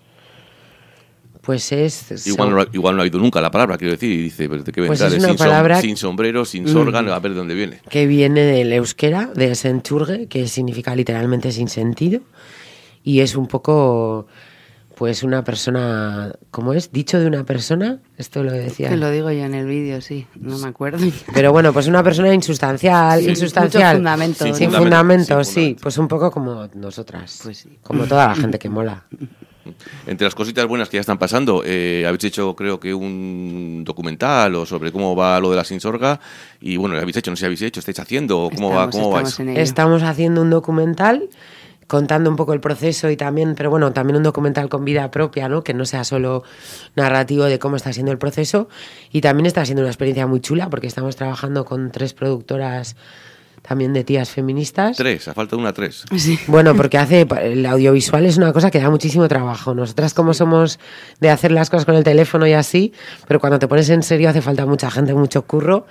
Pues igual no ha oído nunca la palabra, quiero decir, y dice, ¿de qué vendrá? Pues es una palabra sin sombrero, sin sorga, a ver de dónde viene. Que viene del euskera, de senchurge, que significa literalmente sin sentido, y es un poco, pues una persona, ¿cómo es? Dicho de una persona, esto lo decía. Que lo digo yo en el vídeo, sí, no me acuerdo. Pero bueno, pues una persona insustancial, sí, insustancial. Sin fundamento, sí, pues un poco como nosotras, pues sí. Como toda la gente que mola. Entre las cositas buenas que ya están pasando, habéis hecho creo que un documental o sobre cómo va lo de la Sinsorga y bueno, lo habéis hecho, no sé si habéis hecho, estáis haciendo, ¿cómo vais? Estamos haciendo un documental contando un poco el proceso y también, pero bueno, también un documental con vida propia, ¿no? Que no sea solo narrativo de cómo está siendo el proceso y también está siendo una experiencia muy chula porque estamos trabajando con 3 productoras también de tías feministas. 3, a falta de una 3. Sí. Bueno, porque el audiovisual es una cosa que da muchísimo trabajo. Nosotras como somos de hacer las cosas con el teléfono y así, pero cuando te pones en serio hace falta mucha gente, mucho curro.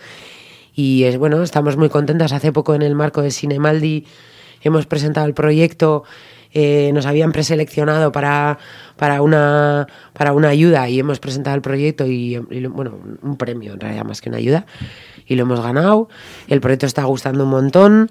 Y bueno, estamos muy contentas. Hace poco en el marco de Cinemaldi hemos presentado el proyecto. Nos habían preseleccionado para una ayuda y hemos presentado el proyecto y bueno, un premio en realidad más que una ayuda y lo hemos ganado. El proyecto está gustando un montón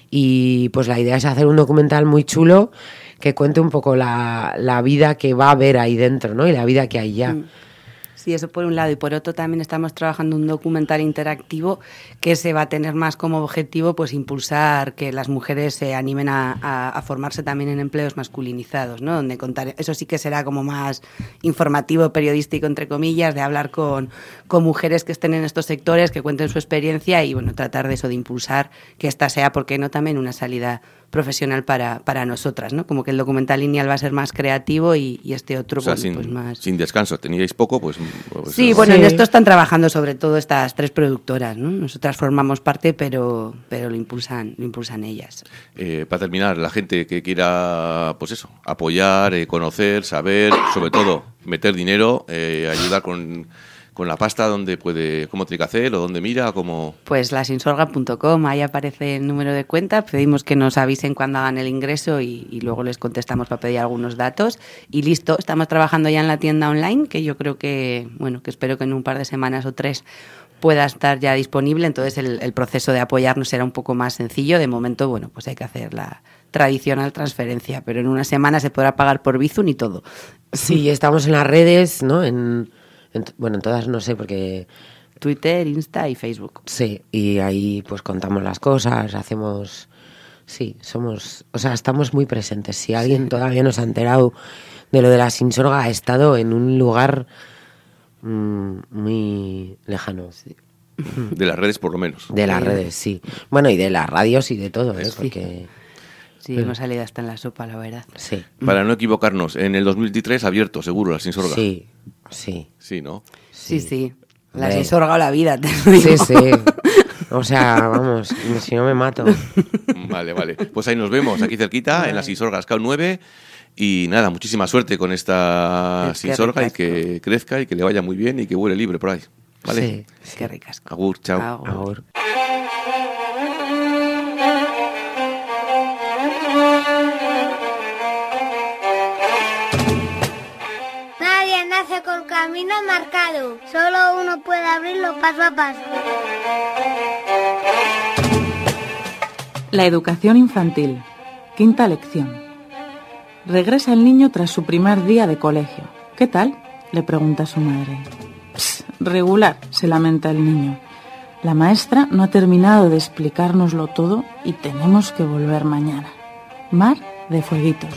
y pues la idea es hacer un documental muy chulo que cuente un poco la vida que va a haber ahí dentro, ¿no? Y la vida que hay ya. Sí, eso por un lado. Y por otro también estamos trabajando un documental interactivo que se va a tener más como objetivo pues impulsar que las mujeres se animen a formarse también en empleos masculinizados, ¿no? Donde contar, eso sí que será como más informativo, periodístico, entre comillas, de hablar con mujeres que estén en estos sectores, que cuenten su experiencia y bueno, tratar de eso, de impulsar que esta sea, ¿por qué no?, también una salida profesional para nosotras, ¿no? Como que el documental lineal va a ser más creativo y este otro, o sea, bueno, pues más... Sin descanso, teníais poco, pues sí, bueno, en esto están trabajando sobre todo estas 3 productoras, ¿no? Nosotras formamos parte, pero lo impulsan ellas. Para terminar, la gente que quiera, pues eso, apoyar, conocer, saber, sobre todo meter dinero, ayudar con la pasta, ¿dónde puede, cómo tiene que hacer o dónde mira? Cómo... Pues lasinsorga.com, ahí aparece el número de cuenta, pedimos que nos avisen cuando hagan el ingreso y luego les contestamos para pedir algunos datos y listo, estamos trabajando ya en la tienda online, que yo creo que, bueno, que espero que en un par de semanas o 3 pueda estar ya disponible, entonces el proceso de apoyarnos será un poco más sencillo, de momento, bueno, pues hay que hacer la tradicional transferencia, pero en una semana se podrá pagar por Bizum y todo. Sí, estamos en las redes, ¿no? Bueno, en todas no sé, porque... Twitter, Insta y Facebook. Sí, y ahí pues contamos las cosas, hacemos... Sí, estamos muy presentes. Si alguien todavía no se ha enterado de lo de la Sinsorga, ha estado en un lugar muy lejano. Sí. De las redes, por lo menos. De las redes, sí. Bueno, y de las radios y de todo, ¿eh? Porque... Sí, hemos salido hasta en la sopa, la verdad. Sí. Para no equivocarnos, en el 2023 abierto, seguro, la Sinsorga. Sí. Sí, ¿no? Sí. La Sinsorga o la vida, te lo digo. Sí. O sea, vamos, si no me mato. Vale. Pues ahí nos vemos, aquí cerquita, en la Sinsorga Scout 9. Y nada, muchísima suerte con esta Sinsorga y que crezca y que le vaya muy bien y que vuele libre por ahí. ¿vale? Sí, qué ricas. Agur, chao. Agur. Nadie nace con camino marcado, solo uno puede abrirlo paso a paso. La educación infantil. Quinta lección. Regresa el niño tras su primer día de colegio. ¿Qué tal?, le pregunta su madre. Psst, regular, se lamenta el niño. La maestra no ha terminado de explicárnoslo todo y tenemos que volver mañana. Mar de Fueguitos.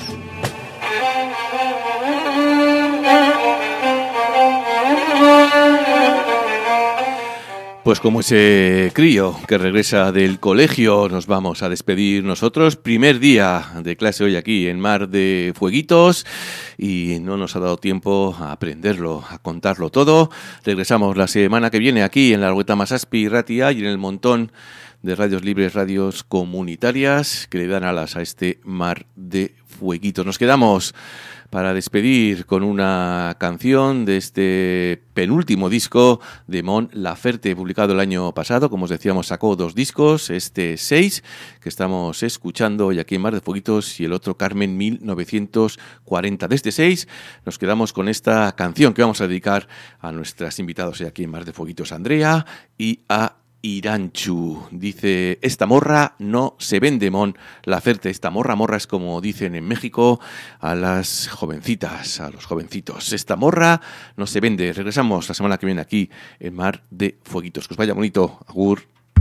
Pues como ese crío que regresa del colegio, nos vamos a despedir nosotros. Primer día de clase hoy aquí en Mar de Fueguitos y no nos ha dado tiempo a aprenderlo, a contarlo todo. Regresamos la semana que viene aquí en la Argueta Masaspi Ratia y en el montón de radios libres, radios comunitarias que le dan alas a este Mar de Fueguitos. Nos quedamos para despedir con una canción de este penúltimo disco de Mon Laferte, publicado el año pasado. Como os decíamos, sacó 2 discos, este 6, que estamos escuchando hoy aquí en Mar de Fueguitos, y el otro Carmen 1940. De este 6 nos quedamos con esta canción que vamos a dedicar a nuestras invitados hoy aquí en Mar de Fueguitos, a Andrea y a Irantxu. Dice: esta morra no se vende, Mon Laferte. Esta morra es como dicen en México a las jovencitas, a los jovencitos. Esta morra no se vende. Regresamos la semana que viene aquí en Mar de Fueguitos. Que os vaya bonito. Agur.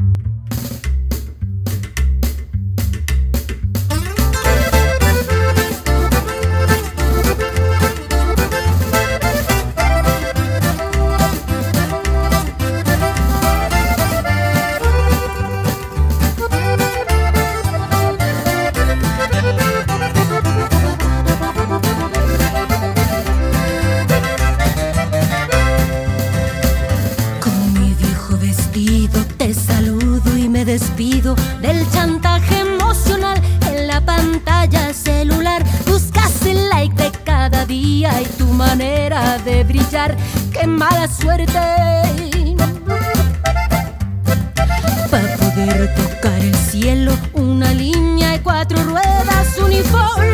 Despido del chantaje emocional en la pantalla celular. Buscas el like de cada día y tu manera de brillar. ¡Qué mala suerte! Para poder tocar el cielo, una línea y 4 ruedas uniformes.